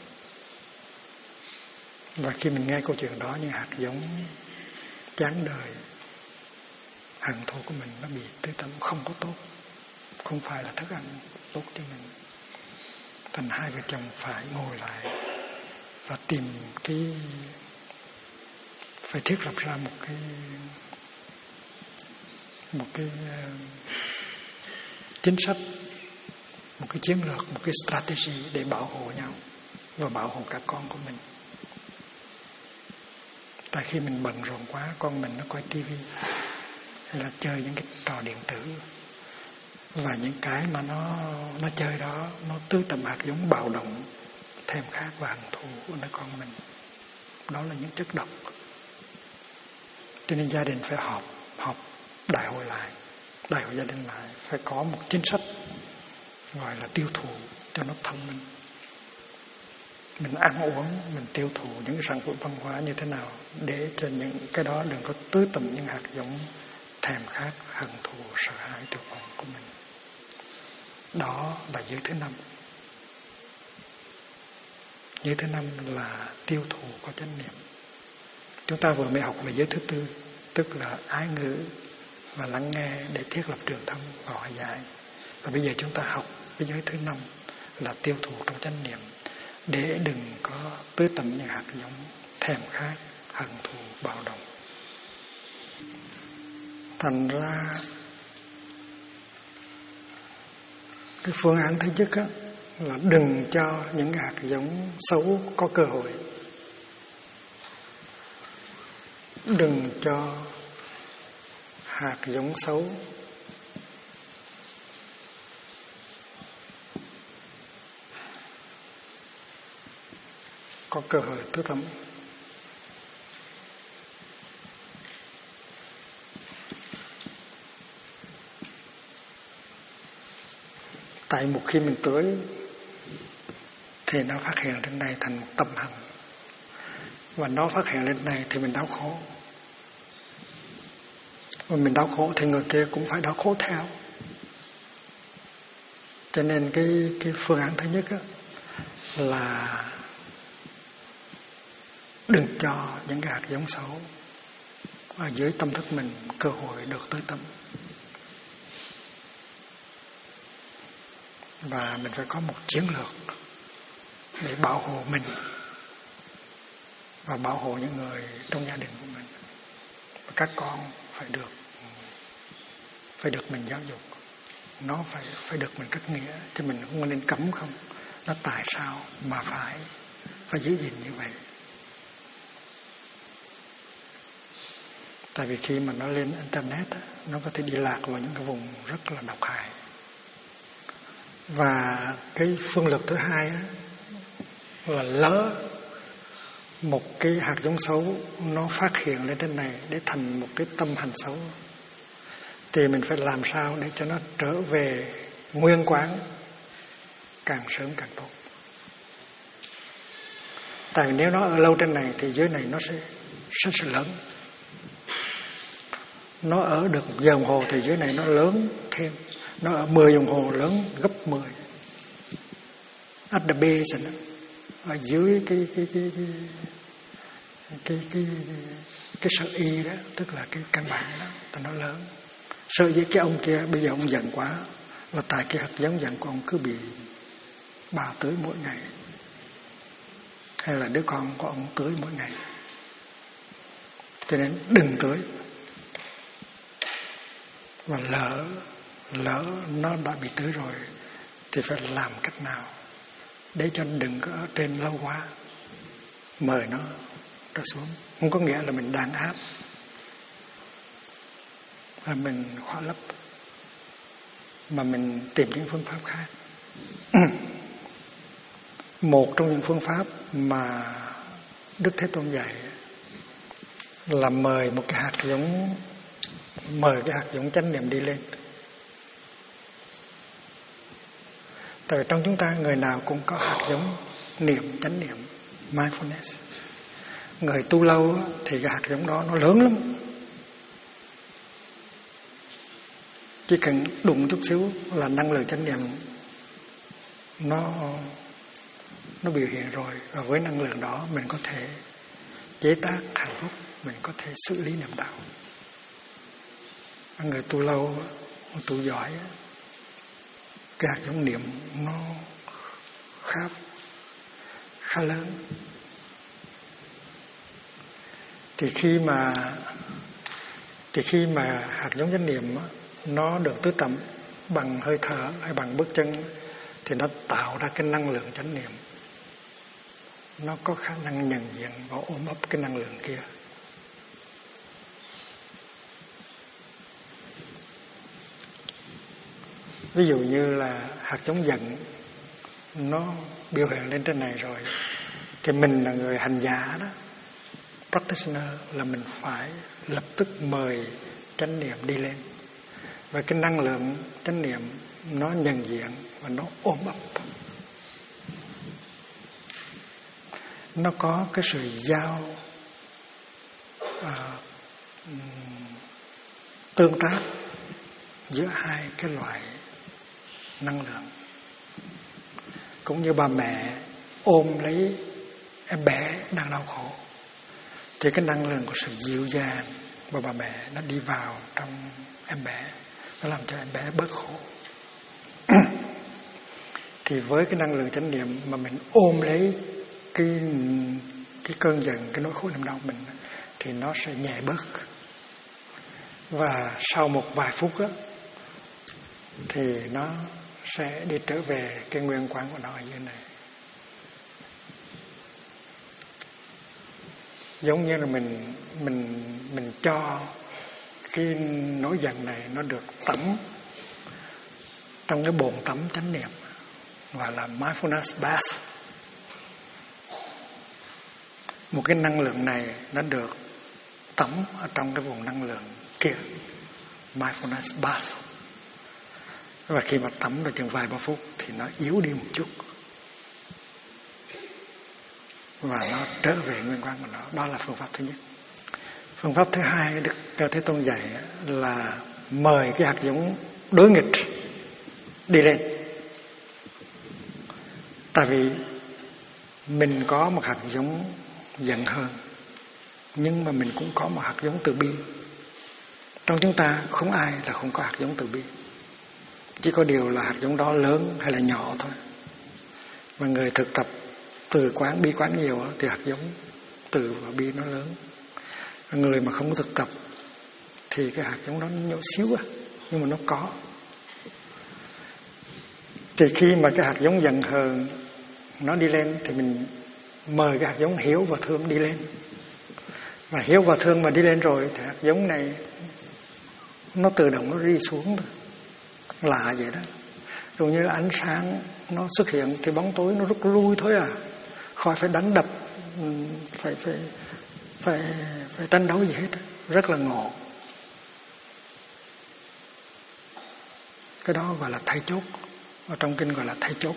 Và khi mình nghe câu chuyện đó, những hạt giống chán đời, hận thù của mình nó bị tưới tắm, không có tốt, không phải là thức ăn tốt cho mình. Thành hai vợ chồng phải ngồi lại và tìm phải thiết lập ra một cái chính sách, một cái chiến lược, một cái strategy để bảo hộ nhau và bảo hộ cả con của mình. Tại khi mình bận rộn quá, con mình nó coi tivi hay là chơi những cái trò điện tử, và những cái mà nó chơi đó nó tưới tẩm hạt giống bạo động, thèm khát và hận thù của đứa con mình. Đó là những chất độc. Cho nên gia đình phải họp đại hội gia đình lại, phải có một chính sách gọi là tiêu thụ cho nó thông minh. Mình ăn uống, mình tiêu thụ những sản phẩm văn hóa như thế nào để cho những cái đó đừng có tưới tẩm những hạt giống thèm khát, hận thù, sợ hãi, tuyệt vọng của mình. Đó là giới thứ 5. Giới thứ 5 là tiêu thụ có chánh niệm. Chúng ta vừa mới học về giới thứ 4, tức là ái ngữ và lắng nghe để thiết lập truyền thông và hòa giải. Và bây giờ chúng ta học cái giới thứ 5 là tiêu thụ trong chánh niệm, để đừng có tưới tẩm những hạt giống thèm khát, hận thù, bạo động. Thành ra cái phương án thứ nhất á, là đừng cho những hạt giống xấu có cơ hội. Đừng cho hạt giống xấu có cơ hội tưới tẩm. Tại một khi mình tưới thì nó phát hiện trên này thành một tâm hận, và nó phát hiện lên này thì mình đau khổ, và mình đau khổ thì người kia cũng phải đau khổ theo. Cho nên cái phương án thứ nhất á, là đừng cho những cái hạt giống xấu ở dưới tâm thức mình cơ hội được tưới tẩm. Và mình phải có một chiến lược để bảo hộ mình và bảo hộ những người trong gia đình của mình. Và các con phải được mình giáo dục, nó phải được mình cắt nghĩa, chứ mình không nên cấm không. Nó tại sao mà phải giữ gìn như vậy? Tại vì khi mà nó lên internet, nó có thể đi lạc vào những cái vùng rất là độc hại. Và cái phương lược thứ hai á, là lỡ một cái hạt giống xấu nó phát hiện lên trên này để thành một cái tâm hành xấu, thì mình phải làm sao để cho nó trở về nguyên quán càng sớm càng tốt. Tại vì nếu nó ở lâu trên này thì dưới này nó sẽ lớn. Nó ở được 1 giờ đồng hồ thì dưới này nó lớn thêm. Nó ở 10 đồng hồ lớn gấp 10. At the base, ở dưới cái sở y đó, tức là cái căn bản đó, thì nó lớn. Sợ với cái ông kia bây giờ ông giận quá, là tại cái hạt giống giận của ông cứ bị bà tưới mỗi ngày, hay là đứa con của ông tưới mỗi ngày. Cho nên đừng tưới. Và lỡ nó đã bị tưới rồi thì phải làm cách nào để cho đừng có ở trên lâu quá, mời nó ra xuống. Không có nghĩa là mình đàn áp, là mình khóa lấp, mà mình tìm những phương pháp khác. Một trong những phương pháp mà Đức Thế Tôn dạy là mời cái hạt giống chánh niệm đi lên. Tại vì trong chúng ta người nào cũng có hạt giống niệm, chánh niệm, mindfulness. Người tu lâu thì cái hạt giống đó nó lớn lắm. Chỉ cần đụng chút xíu là năng lượng chánh niệm nó biểu hiện rồi. Và với năng lượng đó mình có thể chế tác hạnh phúc, mình có thể xử lý niệm đạo. Người tu lâu, tu giỏi, cái hạt giống niệm nó khá lớn. Thì khi mà hạt giống chánh niệm nó được tưới tẩm bằng hơi thở hay bằng bước chân thì nó tạo ra cái năng lượng chánh niệm. Nó có khả năng nhận diện và ôm ấp cái năng lượng kia. Ví dụ như là hạt giống giận nó biểu hiện lên trên này rồi, thì mình là người hành giả đó, practitioner, là mình phải lập tức mời chánh niệm đi lên. Và cái năng lượng chánh niệm nó nhận diện và nó ôm ấp. Nó có cái sự giao tương tác giữa hai cái loại năng lượng. Cũng như bà mẹ ôm lấy em bé đang đau khổ, thì cái năng lượng của sự dịu dàng của bà mẹ nó đi vào trong em bé, nó làm cho em bé bớt khổ. Thì với cái năng lượng chánh niệm mà mình ôm lấy cái cơn giận, cái nỗi khổ niềm đau mình, thì nó sẽ nhẹ bớt. Và sau một vài phút á, thì nó sẽ đi trở về cái nguyên quán của nó ở dưới này. Giống như là mình cho cái nỗi giận này nó được tắm trong cái bồn tắm chánh niệm, gọi là mindfulness bath. Một cái năng lượng này nó được tắm ở trong cái vùng năng lượng kia, mindfulness bath. Và khi mà tắm được chừng vài ba phút thì nó yếu đi một chút và nó trở về nguyên quán của nó. Đó là phương pháp thứ nhất. Phương pháp thứ hai Đức Thế Tôn dạy là mời cái hạt giống đối nghịch đi lên. Tại vì mình có một hạt giống giận hờn, nhưng mà mình cũng có một hạt giống từ bi. Trong chúng ta không ai là không có hạt giống từ bi. Chỉ có điều là hạt giống đó lớn hay là nhỏ thôi. Và người thực tập từ quán bi quán nhiều thì hạt giống từ và bi nó lớn. Và người mà không có thực tập thì cái hạt giống đó nó nhỏ xíu nhưng mà nó có. Thì khi mà cái hạt giống giận hờn nó đi lên thì mình mời cái hạt giống hiếu và thương đi lên. Và hiếu và thương mà đi lên rồi thì hạt giống này nó tự động nó đi xuống thôi. Lạ vậy đó. Rồi như ánh sáng nó xuất hiện thì bóng tối nó rút lui thôi à. Khỏi phải đánh đập, phải tranh đấu gì hết. Rất là ngộ. Cái đó gọi là thay chốt. Ở trong kinh gọi là thay chốt.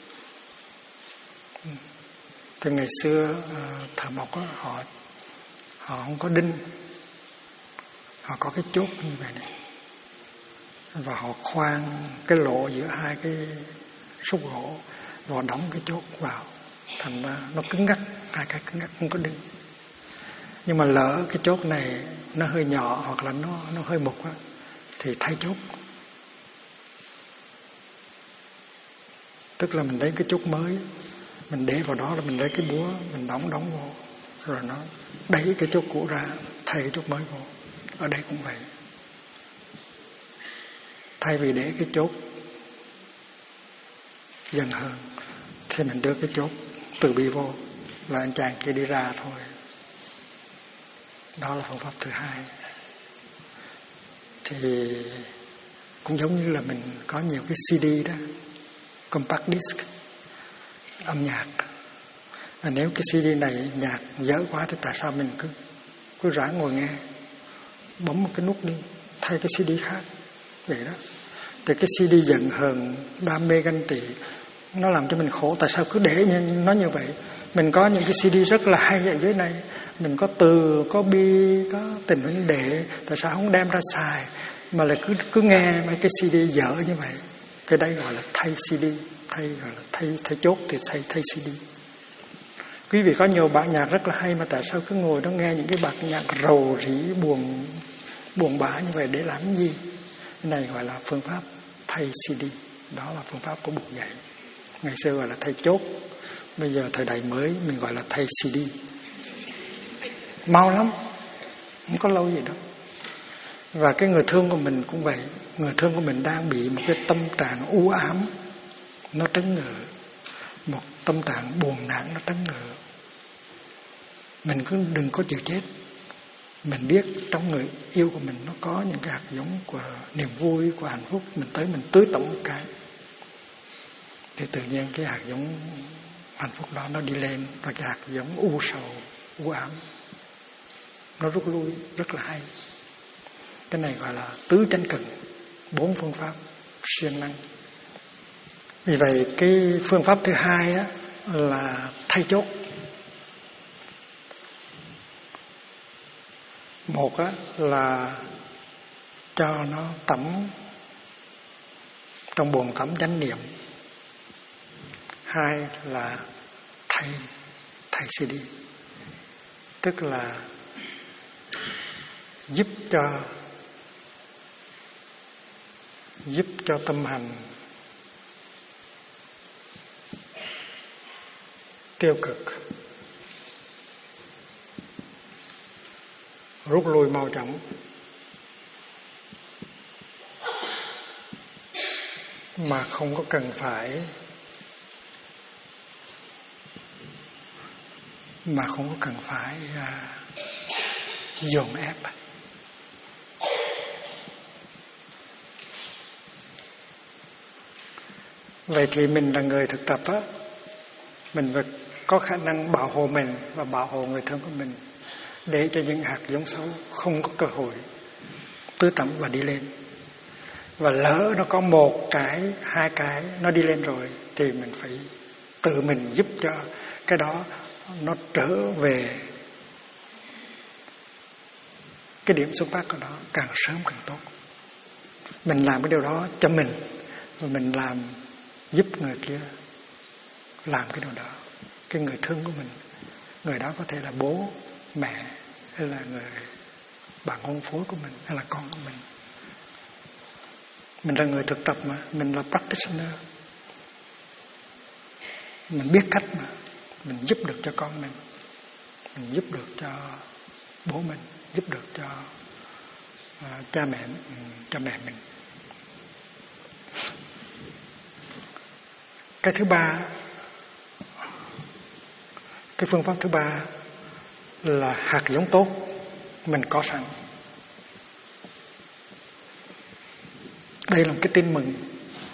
Thì ngày xưa thợ mộc đó, họ không có đinh, họ có cái chốt như vậy này, và họ khoan cái lỗ giữa hai cái xúc gỗ và đóng cái chốt vào, thành ra nó cứng ngắc, hai cái cứng ngắc không có đinh. Nhưng mà lỡ cái chốt này nó hơi nhỏ hoặc là nó hơi mục á, thì thay chốt. Tức là mình lấy cái chốt mới, mình để vào đó, là mình lấy cái búa, mình đóng vô, rồi nó đẩy cái chốt cũ ra, thay cái chốt mới vô. Ở đây cũng vậy. Thay vì để cái chốt dần hơn, thì mình đưa cái chốt từ bi vô, là anh chàng kia đi ra thôi. Đó là phương pháp thứ hai. Thì cũng giống như là mình có nhiều cái CD đó, compact disc, âm nhạc. Và nếu cái CD này nhạc dở quá thì tại sao mình cứ ráng ngồi nghe, bấm một cái nút đi, thay cái CD khác. Vậy đó. Thì cái CD giận hờn, đam mê ganh tị, nó làm cho mình khổ. Tại sao cứ để nó như vậy? Mình có những cái CD rất là hay ở dưới này, mình có Từ, có Bi, có Tình Huynh Đệ, tại sao không đem ra xài mà lại cứ nghe mấy cái CD dở như vậy? Cái đấy gọi là thay CD, gọi là thay chốt thì thay CD. Quý vị có nhiều bản nhạc rất là hay mà tại sao cứ ngồi đó nghe những cái bản nhạc rầu rĩ buồn bã như vậy để làm gì? Cái này gọi là phương pháp thay CD. Đó là phương pháp của Bụt dạy. Ngày xưa gọi là thay chốt, bây giờ thời đại mới mình gọi là thay CD. Mau lắm, không có lâu gì đâu. Và cái người thương của mình cũng vậy. Người thương của mình đang bị một cái tâm trạng u ám, nó trấn ngự, một tâm trạng buồn nản nó trấn ngự. Mình cứ đừng có chịu chết. Mình biết trong người yêu của mình nó có những cái hạt giống của niềm vui, của hạnh phúc. Mình tới mình tưới tẩm một cái, thì tự nhiên cái hạt giống hạnh phúc đó nó đi lên. Và cái hạt giống u sầu, u ám nó rút lui, rất là hay. Cái này gọi là tứ chánh cần, 4 phương pháp siêng năng. Vì vậy cái phương pháp thứ hai á, là thay chốt. Một á, là cho nó tắm trong buồng tắm chánh niệm. Hai là thay CD, tức là giúp cho tâm hành tiêu cực rút lui mau chóng. Mà không có cần phải dồn ép. Vậy thì mình là người thực tập á, mình phải có khả năng bảo hộ mình và bảo hộ người thương của mình, để cho những hạt giống xấu không có cơ hội tưới tẩm và đi lên. Và lỡ nó có một cái, 2 cái nó đi lên rồi, thì mình phải tự mình giúp cho cái đó nó trở về cái điểm xuất phát của nó càng sớm càng tốt. Mình làm cái điều đó cho mình, và mình làm giúp người kia làm cái điều đó. Cái người thương của mình, người đó có thể là bố, mẹ, hay là người bạn hôn phối của mình, hay là con của mình. Mình là người thực tập mà, mình là practitioner. Mình biết cách mà, mình giúp được cho con mình giúp được cho bố mình, giúp được cho cha mẹ mình. Cái thứ ba, cái phương pháp thứ ba là hạt giống tốt mình có sẵn. Đây là một cái tin mừng.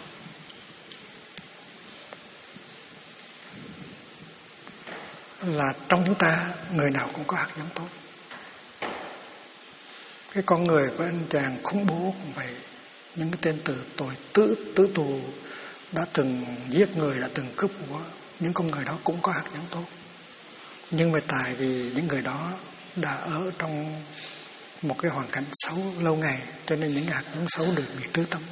Là trong chúng ta người nào cũng có hạt giống tốt. Cái con người của anh chàng khủng bố cũng vậy. Những cái tên tội tứ tù đã từng giết người, đã từng cướp của, những con người đó cũng có hạt giống tốt. Nhưng mà tại vì những người đó đã ở trong một cái hoàn cảnh xấu lâu ngày, cho nên những hạt giống xấu được bị tưới tẩm.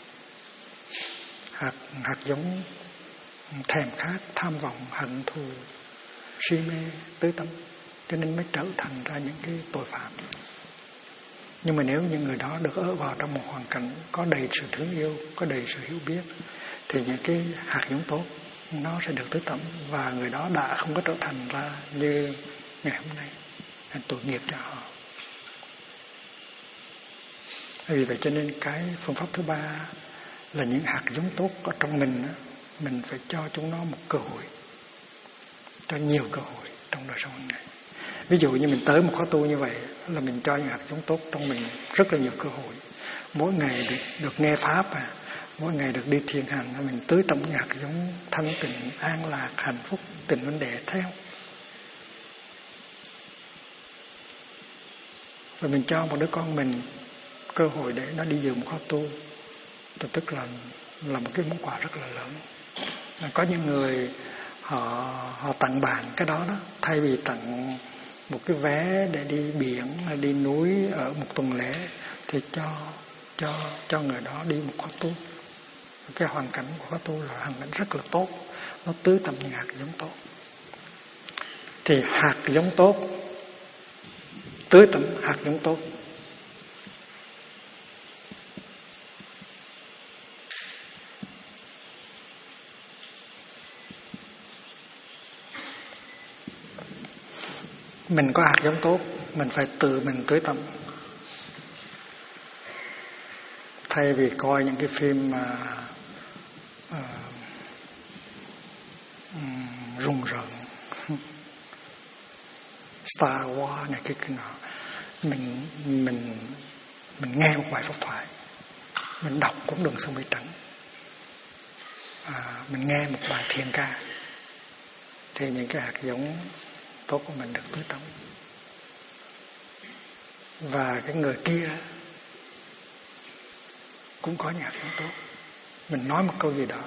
Hạt giống thèm khát, tham vọng, hận thù, si mê tưới tẩm, cho nên mới trở thành ra những cái tội phạm. Nhưng mà nếu những người đó được ở vào trong một hoàn cảnh có đầy sự thương yêu, có đầy sự hiểu biết, thì những cái hạt giống tốt nó sẽ được tưới tẩm, và người đó đã không có trở thành ra như ngày hôm nay thành tội nghiệp cho họ. Vì vậy cho nên cái phương pháp thứ ba là những hạt giống tốt ở trong mình phải cho chúng nó một cơ hội, cho nhiều cơ hội trong đời sống hàng ngày. Ví dụ như mình tới một khóa tu như vậy là mình cho những hạt giống tốt trong mình rất là nhiều cơ hội. Mỗi ngày được nghe pháp, mỗi ngày được đi thiền hành, mình tưới tẩm những hạt giống thanh tịnh, an lạc, hạnh phúc, tình vấn đề theo. Và mình cho một đứa con mình cơ hội để nó đi dự một khóa tu, tức là một cái món quà rất là lớn. Có những người họ tặng bạn cái đó, thay vì tặng một cái vé để đi biển, đi núi ở một tuần lễ, thì cho người đó đi một khóa tu. Cái hoàn cảnh của khóa tu là hoàn cảnh rất là tốt, nó tưới tẩm những hạt giống tốt. Thì hạt giống tốt tưới tẩm hạt giống tốt. Mình có hạt giống tốt, mình phải tự mình tưới tẩm. Thay vì coi những cái phim mà rùng rợn, Star Wars này cái nọ, mình nghe một bài pháp thoại, mình đọc cũng Đường Sông Mây Trắng, mình nghe một bài thiền ca, thì những cái hạt giống tốt của mình được tưới tẩm. Và cái người kia cũng có những hạt giống tốt. Mình nói một câu gì đó,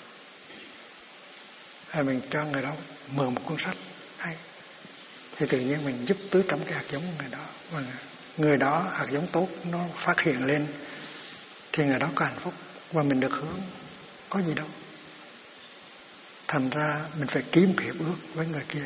hay mình cho người đó mở một cuốn sách hay, thì tự nhiên mình giúp tưới tẩm cái hạt giống của người đó. Và người đó hạt giống tốt nó phát hiện lên, thì người đó có hạnh phúc và mình được hưởng. Có gì đâu. Thành ra mình phải ký một hiệp ước với người kia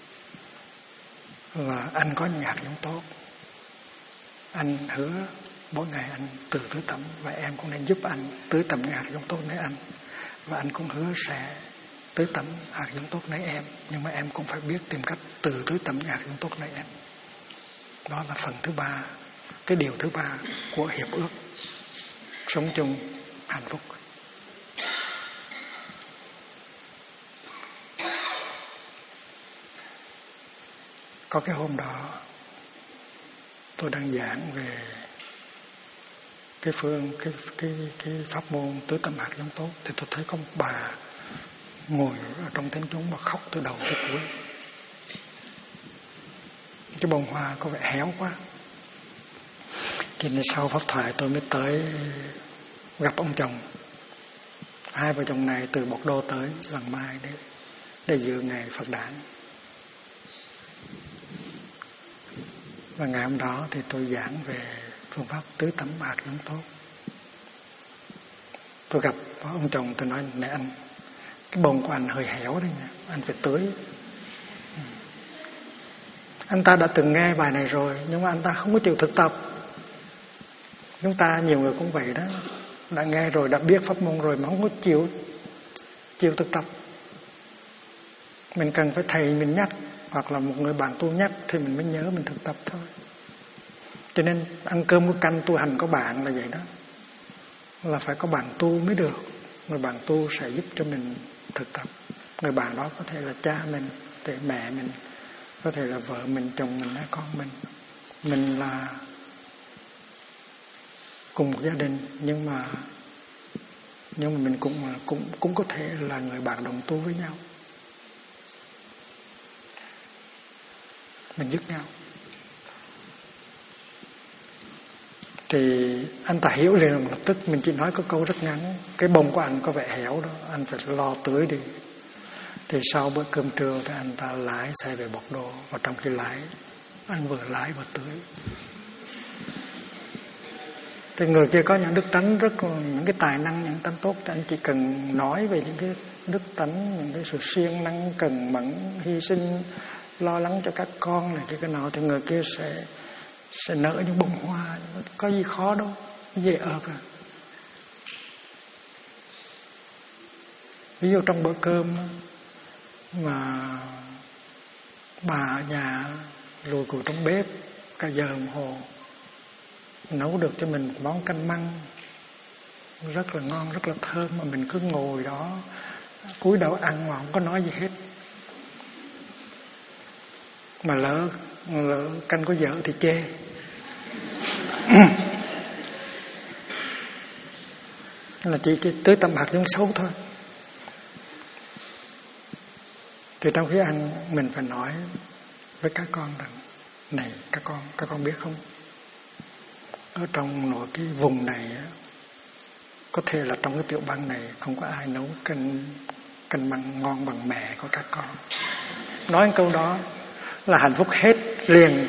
là anh có những hạt giống tốt, anh hứa mỗi ngày anh tự tưới tẩm, và em cũng nên giúp anh tưới tẩm những hạt giống tốt lấy anh, và anh cũng hứa sẽ tưới tẩm hạt giống tốt lấy em, nhưng mà em cũng phải biết tìm cách tự tưới tẩm những hạt giống tốt lấy em. Đó là phần thứ ba, cái điều thứ ba của hiệp ước sống chung hạnh phúc. Có cái hôm đó tôi đang giảng về cái pháp môn tưới tẩm hạt giống tốt, thì tôi thấy có một bà ngồi ở trong thính chúng mà khóc từ đầu tới cuối. Cái bông hoa có vẻ héo quá. Cho nên sau pháp thoại tôi mới tới gặp ông chồng. Hai vợ chồng này từ Bọc Đô tới Lần Mai để dự ngày Phật đản. Và ngày hôm đó thì tôi giảng về phương pháp tưới tẩm hạt giống tốt. Tôi gặp ông chồng, tôi nói: này anh, cái bông của anh hơi héo đấy nha, anh phải tưới. Anh ta đã từng nghe bài này rồi, nhưng mà anh ta không có chịu thực tập. Chúng ta nhiều người cũng vậy đó, đã nghe rồi, đã biết pháp môn rồi mà không có chịu thực tập. Mình cần phải thầy mình nhắc, hoặc là một người bạn tu nhắc thì mình mới nhớ, mình thực tập thôi. Cho nên ăn cơm có canh, tu hành có bạn là vậy đó, là phải có bạn tu mới được. Người bạn tu sẽ giúp cho mình thực tập. Người bạn đó có thể là cha mình, có thể mẹ mình, có thể là vợ mình, chồng mình, hay con mình. Mình là cùng một gia đình, nhưng mà mình cũng có thể là người bạn đồng tu với nhau. Mình giúp nhau. Thì anh ta hiểu liền lập tức. Mình chỉ nói có câu rất ngắn: cái bông của anh có vẻ héo đó, anh phải lo tưới đi. Thì sau bữa cơm trưa thì anh ta lái xe về Bọc Đô, và trong khi lái, anh vừa lái vừa tưới. Thì người kia có những đức tánh những cái tài năng, những tánh tốt, thì anh chỉ cần nói về những cái đức tánh, những cái sự siêng năng, cần mẫn, hy sinh, lo lắng cho các con này cái nọ, thì người kia sẽ nở những bông hoa. Có gì khó đâu, dễ ợt à. Ví dụ trong bữa cơm mà bà ở nhà lùi cù trong bếp cả giờ đồng hồ nấu được cho mình món canh măng rất là ngon, rất là thơm, mà mình cứ ngồi đó cúi đầu ăn mà không có nói gì hết. Mà lỡ canh có dở thì chê. Là chỉ tới tầm hạt giống xấu thôi. Thì trong khi ăn mình phải nói với các con rằng này các con biết không, ở trong nội cái vùng này á, có thể là trong cái tiểu bang này không có ai nấu canh măng ngon bằng mẹ của các con. Nói câu đó là hạnh phúc hết liền.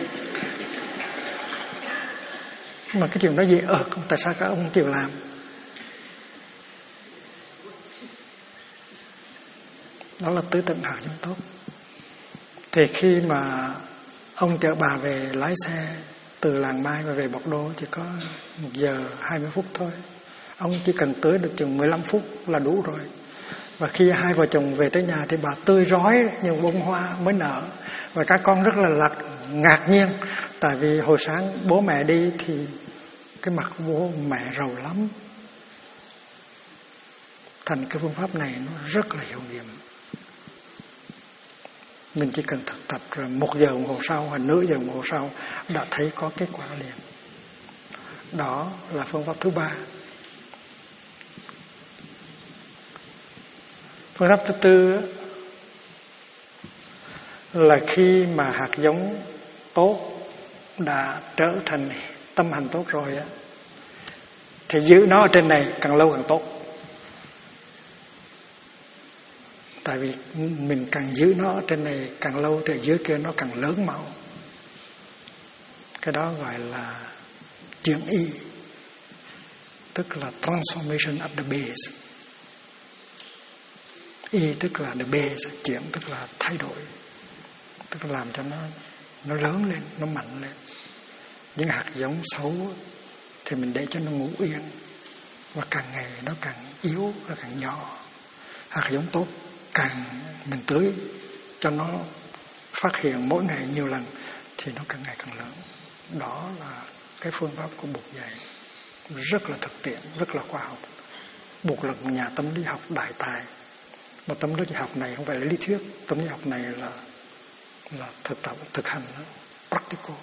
Mà cái chuyện đó dễ tại sao các ông chịu làm? Đó là tứ tận hạt giống tốt. Thì khi mà ông chở bà về lái xe từ Làng Mai và về Bọc Đô chỉ có 1 giờ 20 phút thôi. Ông chỉ cần tới được chừng 15 phút là đủ rồi. Và khi hai vợ chồng về tới nhà thì bà tươi rói như bông hoa mới nở. Và các con rất là ngạc nhiên. Tại vì hồi sáng bố mẹ đi thì cái mặt của bố mẹ rầu lắm. Thành cái phương pháp này nó rất là hiệu nghiệm. Mình chỉ cần thực tập rồi 1 giờ đồng hồ sau hoặc nửa giờ đồng hồ sau đã thấy có kết quả liền. Đó là phương pháp thứ 3. Phương pháp thứ 4 là khi mà hạt giống tốt đã trở thành tâm hành tốt rồi á, thì giữ nó ở trên này càng lâu càng tốt. Tại vì mình càng giữ nó ở trên này càng lâu thì dưới kia nó càng lớn màu. Cái đó gọi là chuyển y, tức là transformation at the base. Y tức là the base, chuyển tức là thay đổi, tức là làm cho nó lớn lên, nó mạnh lên. Những hạt giống xấu thì mình để cho nó ngủ yên, và càng ngày nó càng yếu, nó càng nhỏ. Hạt giống tốt càng mình tưới cho nó phát hiện mỗi ngày nhiều lần thì nó càng ngày càng lớn. Đó là cái phương pháp của Bụt dạy, rất là thực tiễn, rất là khoa học. Bụt là một nhà tâm lý học đại tài. Mà tâm lý học này không phải là lý thuyết, tâm lý học này là thực hành, practical.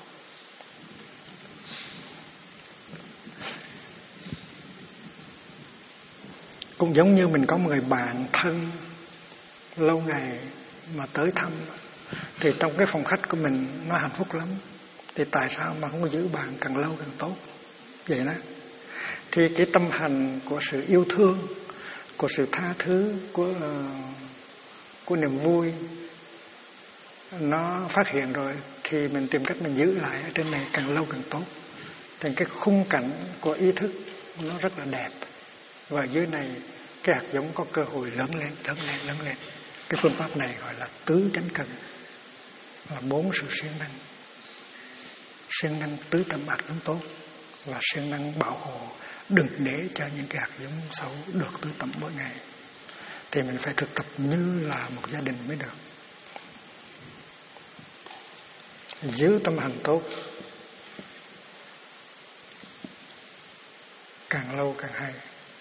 Cũng giống như mình có một người bạn thân lâu ngày mà tới thăm, thì trong cái phòng khách của mình nó hạnh phúc lắm. Thì tại sao mà không có giữ bạn càng lâu càng tốt? Vậy đó. Thì cái tâm hành của sự yêu thương, của sự tha thứ, của niềm vui nó phát hiện rồi, thì mình tìm cách mình giữ lại ở trên này càng lâu càng tốt. Thì cái khung cảnh của ý thức nó rất là đẹp. Và dưới này cái hạt giống có cơ hội lớn lên. Cái phương pháp này gọi là tứ chánh cần, là 4 sự siêng năng tứ tâm hạt giống tốt, và siêng năng bảo hộ đừng để cho những cái hạt giống xấu được tứ tâm mỗi ngày. Thì mình phải thực tập như là một gia đình mới được. Giữ tâm hành tốt càng lâu càng hay.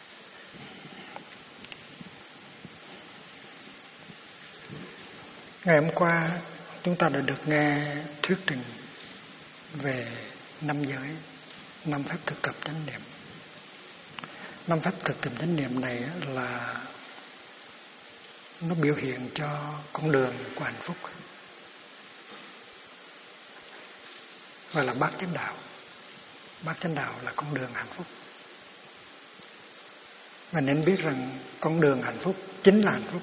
Ngày hôm qua chúng ta đã được nghe thuyết trình về 5 giới, 5 phép thực tập chánh niệm. 5 phép thực tập chánh niệm này là nó biểu hiện cho con đường của hạnh phúc, gọi là bát chánh đạo. Bát chánh đạo là con đường hạnh phúc. Và nên biết rằng con đường hạnh phúc chính là hạnh phúc,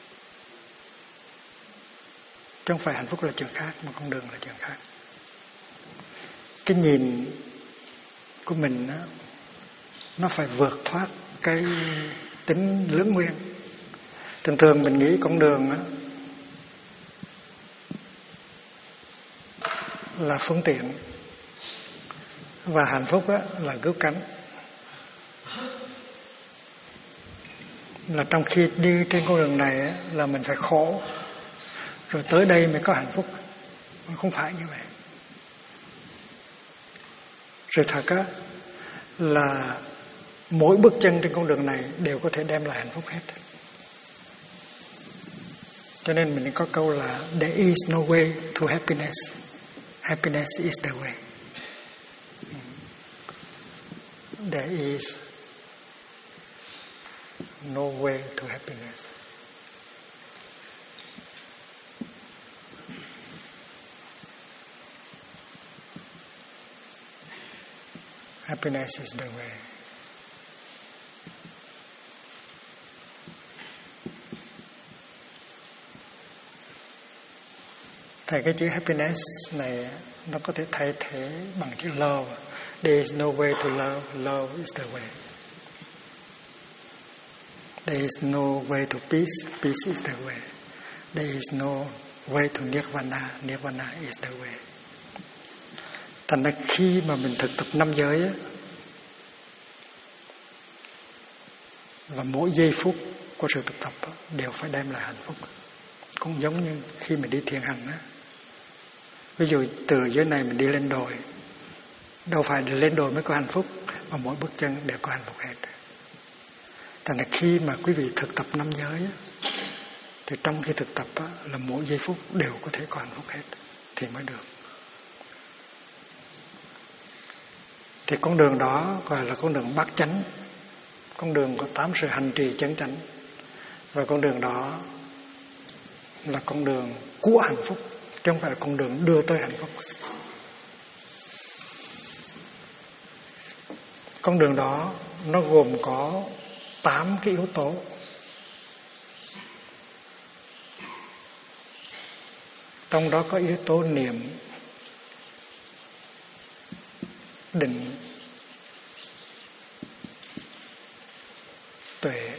chứ không phải hạnh phúc là chuyện khác, mà con đường là chuyện khác. Cái nhìn của mình đó, nó phải vượt thoát cái tính lưỡng nguyên. Thường thường mình nghĩ con đường đó là phương tiện, và hạnh phúc đó là cứu cánh. là trong khi đi trên con đường này á, là mình phải khổ, rồi tới đây mới có hạnh phúc. Không phải như vậy. Sự thật á, là mỗi bước chân trên con đường này đều có thể đem lại hạnh phúc hết. Cho nên mình có câu là there is no way to happiness. Happiness is the way. There is no way to happiness. Happiness is the way. Thầy cái chữ happiness này nó có thể thay thế bằng chữ love. There is no way to love. Love is the way. There is no way to peace. Peace is the way. There is no way to nirvana. Nirvana is the way. Thành ra khi mà mình thực tập 5 giới á, và mỗi giây phút của sự thực tập á, đều phải đem lại hạnh phúc. Cũng giống như khi mình đi thiền hành á. Ví dụ từ giới này mình đi lên đồi, đâu phải lên đồi mới có hạnh phúc, mà mỗi bước chân đều có hạnh phúc hết. Thành ra khi mà quý vị thực tập 5 giới á, thì trong khi thực tập á, là mỗi giây phút đều có thể có hạnh phúc hết thì mới được. Thì con đường đó gọi là con đường bát chánh, con đường có 8 sự hành trì chân chánh. Và con đường đó là con đường của hạnh phúc, chứ không phải là con đường đưa tới hạnh phúc. Con đường đó nó gồm có 8 cái yếu tố. Trong đó có yếu tố niệm, định, tuệ,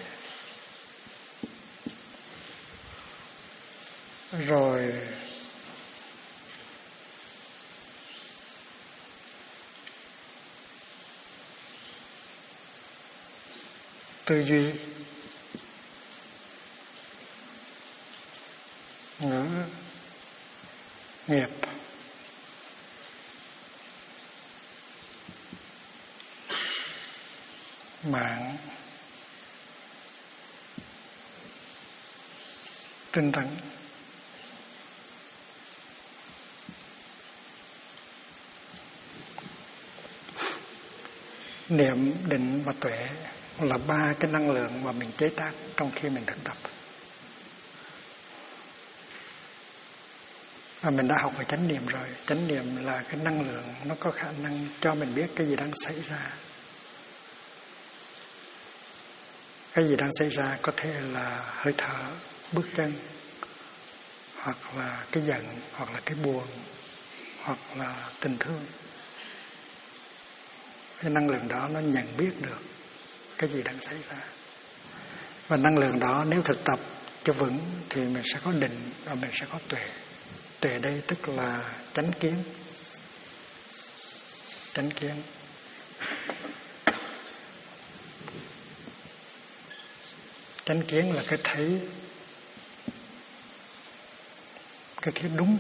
rồi tư duy, ngữ, nghiệp, mạng, tinh tấn. Niệm, định và tuệ là 3 cái năng lượng mà mình chế tác trong khi mình thực tập. Và mình đã học về chánh niệm rồi. Chánh niệm là cái năng lượng, nó có khả năng cho mình biết cái gì đang xảy ra. Cái gì đang xảy ra có thể là hơi thở, bước chân, hoặc là cái giận, hoặc là cái buồn, hoặc là tình thương. Cái năng lượng đó nó nhận biết được cái gì đang xảy ra. Và năng lượng đó nếu thực tập cho vững thì mình sẽ có định và mình sẽ có tuệ. Tuệ đây tức là chánh kiến. Chánh kiến. Chánh kiến là cái thấy đúng.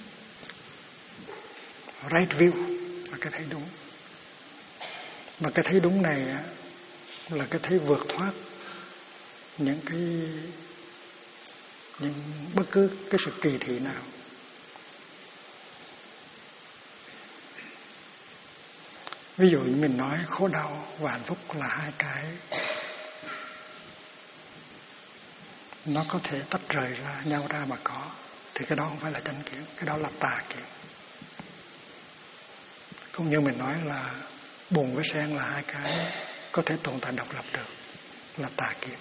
Right view là cái thấy đúng. Mà cái thấy đúng này là cái thấy vượt thoát những bất cứ cái sự kỳ thị nào. Ví dụ như mình nói khổ đau và hạnh phúc là 2 cái nó có thể tách rời ra nhau ra mà có, thì cái đó không phải là chánh kiến, cái đó là tà kiến. Cũng như mình nói là buồn với sen là 2 cái có thể tồn tại độc lập được, là tà kiến.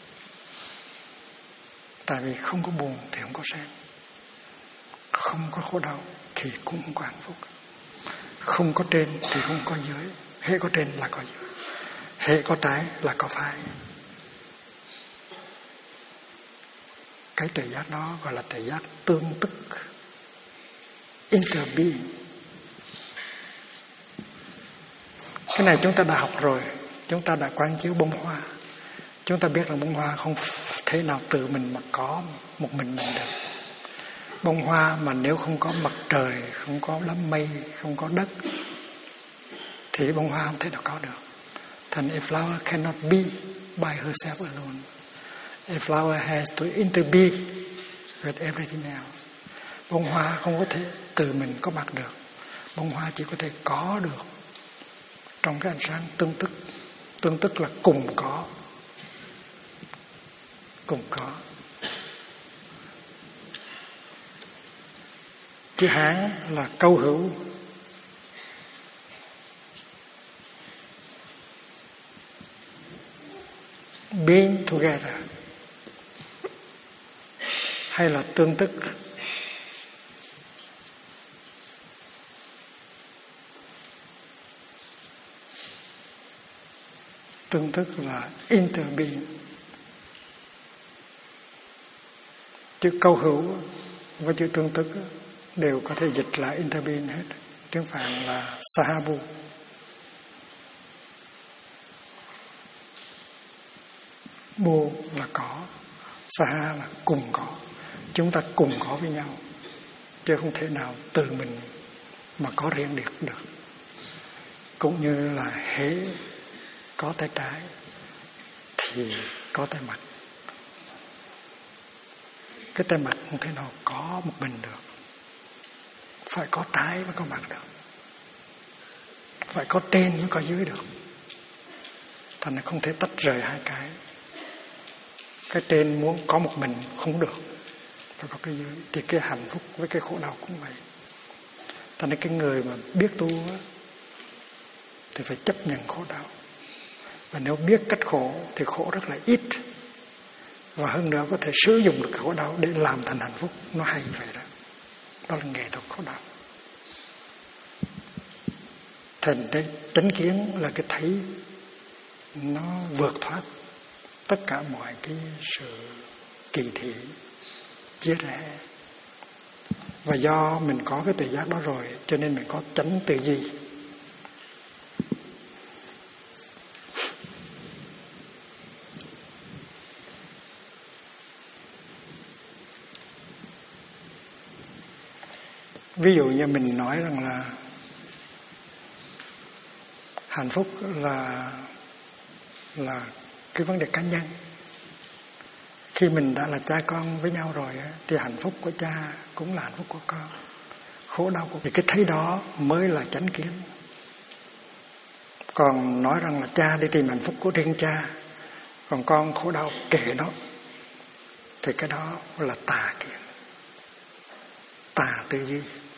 Tại vì không có buồn thì không có sen, không có khổ đau thì cũng không có hạnh phúc, không có trên thì không có dưới. Hễ có trên là có dưới, hễ có trái là có phải. Cái tuệ giác đó gọi là tuệ giác tương tức, interbeing. Cái này chúng ta đã học rồi, chúng ta đã quán chiếu bông hoa. Chúng ta biết rằng bông hoa không thể nào tự mình mà có một mình được. Bông hoa mà nếu không có mặt trời, không có đám mây, không có đất, thì bông hoa không thể nào có được. Thành a flower cannot be by herself alone. A flower has to interbe with everything else. Bông hoa không có thể tự mình có mặt được. Bông hoa chỉ có thể có được trong cái ánh sáng tương tức. Tương tức là cùng có. Cùng có. Chữ Hán là câu hữu. Being together. Hay là tương tức. Tương tức là interbeing. Chữ câu hữu với chữ tương tức đều có thể dịch là interbeing hết. Tiếng Phạn là sahabu. Bu là có, saha là cùng có. Chúng ta cùng có với nhau, chứ không thể nào từ mình mà có riêng được. Cũng như là hễ có tay trái thì có tay mặt. Cái tay mặt không thể nào có một mình được. Phải có trái mới có mặt được. Phải có trên mới có dưới được. Thành ra không thể tách rời hai cái. Cái trên muốn có một mình không được, phải có cái dưới. Thì cái hạnh phúc với cái khổ đau cũng vậy. Thành ra cái người mà biết tu á, thì phải chấp nhận khổ đau. Và nếu biết cách khổ thì khổ rất là ít. Và hơn nữa có thể sử dụng được khổ đau để làm thành hạnh phúc. Nó hay vậy đó. Đó là nghệ thuật khổ đau. Thành đây chánh kiến là cái thấy nó vượt thoát tất cả mọi cái sự kỳ thị, chia rẽ. Và do mình có cái tuệ giác đó rồi, cho nên mình có chánh tư duy. Ví dụ như mình nói rằng là hạnh phúc là cái vấn đề cá nhân. Khi mình đã là cha con với nhau rồi thì hạnh phúc của cha cũng là hạnh phúc của con. Khổ đau của... Thì cái thấy đó mới là chánh kiến. Còn nói rằng là cha đi tìm hạnh phúc của riêng cha, còn con khổ đau kệ nó, thì cái đó là tà kiến, tà tư duy.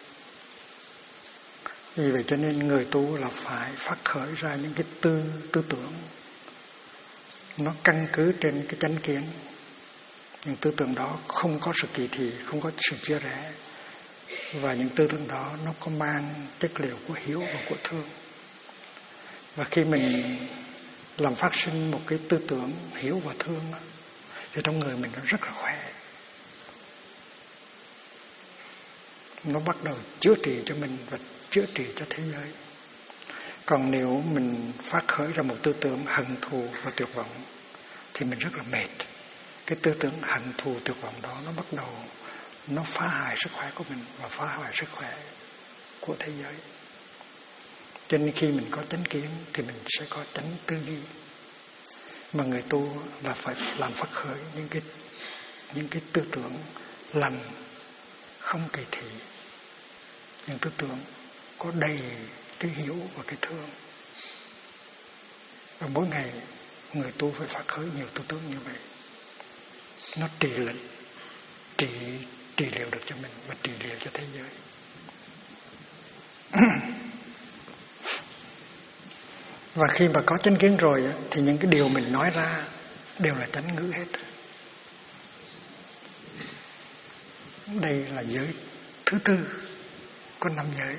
Vì vậy cho nên người tu là phải phát khởi ra những cái tư tưởng nó căn cứ trên cái chánh kiến. Những tư tưởng đó không có sự kỳ thị, không có sự chia rẽ. Và những tư tưởng đó nó có mang chất liệu của hiếu và của thương. Và khi mình làm phát sinh một cái tư tưởng hiếu và thương đó, thì trong người mình nó rất là khỏe. Nó bắt đầu chữa trị cho mình và chữa trị cho thế giới. Còn nếu mình phát khởi ra một tư tưởng hận thù và tuyệt vọng thì mình rất là mệt. Cái tư tưởng hận thù tuyệt vọng đó nó bắt đầu nó phá hại sức khỏe của mình và phá hại sức khỏe của thế giới. Cho nên khi mình có chánh kiến thì mình sẽ có chánh tư duy. Mà người tu là phải làm phát khởi những cái tư tưởng lành, không kỳ thị, những tư tưởng có đầy cái hiểu và cái thương. Và mỗi ngày người tu phải phát khởi nhiều tư tưởng như vậy. Nó trị liệu được cho mình và trị liệu cho thế giới. Và khi mà có chánh kiến rồi thì những cái điều mình nói ra đều là chánh ngữ hết. Đây là giới thứ tư, có 5 giới.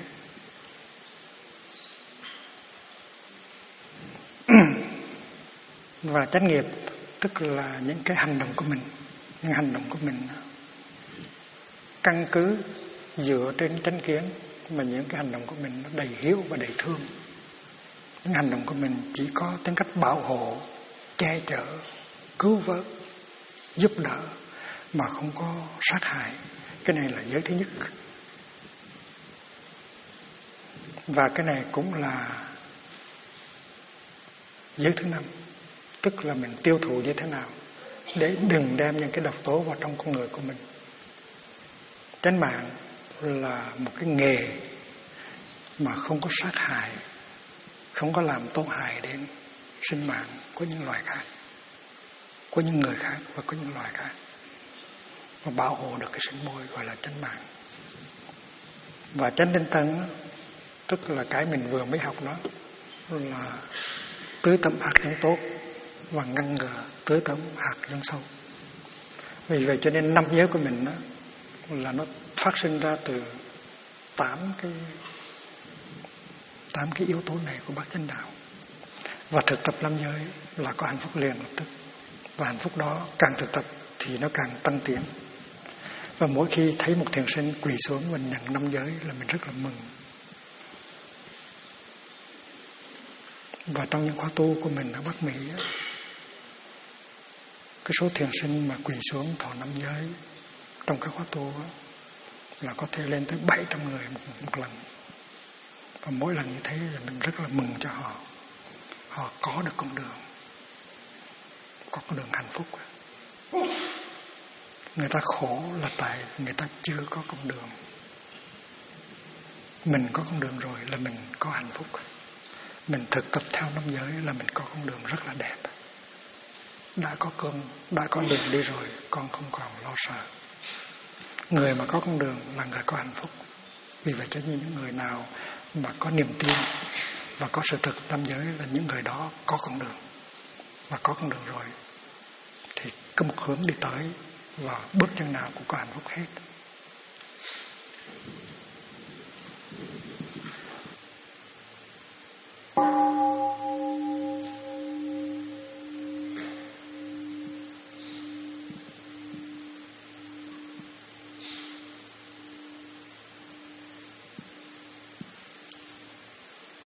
Và chánh nghiệp tức là những cái hành động của mình. Những hành động của mình căn cứ dựa trên chánh kiến, mà những cái hành động của mình nó đầy hiếu và đầy thương. Những hành động của mình chỉ có tính cách bảo hộ, che chở cứu vớt, giúp đỡ mà không có sát hại. Cái này là giới thứ nhất. Và cái này cũng là giới thứ 5. Tức là mình tiêu thụ như thế nào để đừng đem những cái độc tố vào trong con người của mình. Chánh mạng là một cái nghề mà không có sát hại, không có làm tổn hại đến sinh mạng của những loài khác, của những người khác và của những loài khác, và bảo hộ được cái sinh môi gọi là chánh mạng. Và chánh tinh tấn tức là cái mình vừa mới học đó, là tưới tẩm hạt giống tốt và ngăn ngừa tưới tẩm hạt giống xấu. Vì vậy cho nên 5 giới của mình đó, là nó phát sinh ra từ 8 cái yếu tố này của bát chánh đạo. Và thực tập 5 giới là có hạnh phúc liền lập tức. Và hạnh phúc đó càng thực tập thì nó càng tăng tiến. Và mỗi khi thấy một thiền sinh quỳ xuống và nhận 5 giới là mình rất là mừng. Và trong những khóa tu của mình ở Bắc Mỹ, cái số thiền sinh mà quỳ xuống thọ 5 giới trong các khóa tu là có thể lên tới 700 người một lần. Và mỗi lần như thế là mình rất là mừng cho họ. Họ có được con đường, có con đường hạnh phúc. Người ta khổ là tại người ta chưa có con đường. Mình có con đường rồi là mình có hạnh phúc. Mình thực tập theo 5 giới là mình có con đường rất là đẹp. Đã có đường đi rồi, con không còn lo sợ. Người mà có con đường là người có hạnh phúc. Vì vậy cho nên những người nào mà có niềm tin và có sự thực 5 giới là những người đó có con đường. Và có con đường rồi thì có một hướng đi tới, và bước chân nào cũng có hạnh phúc hết.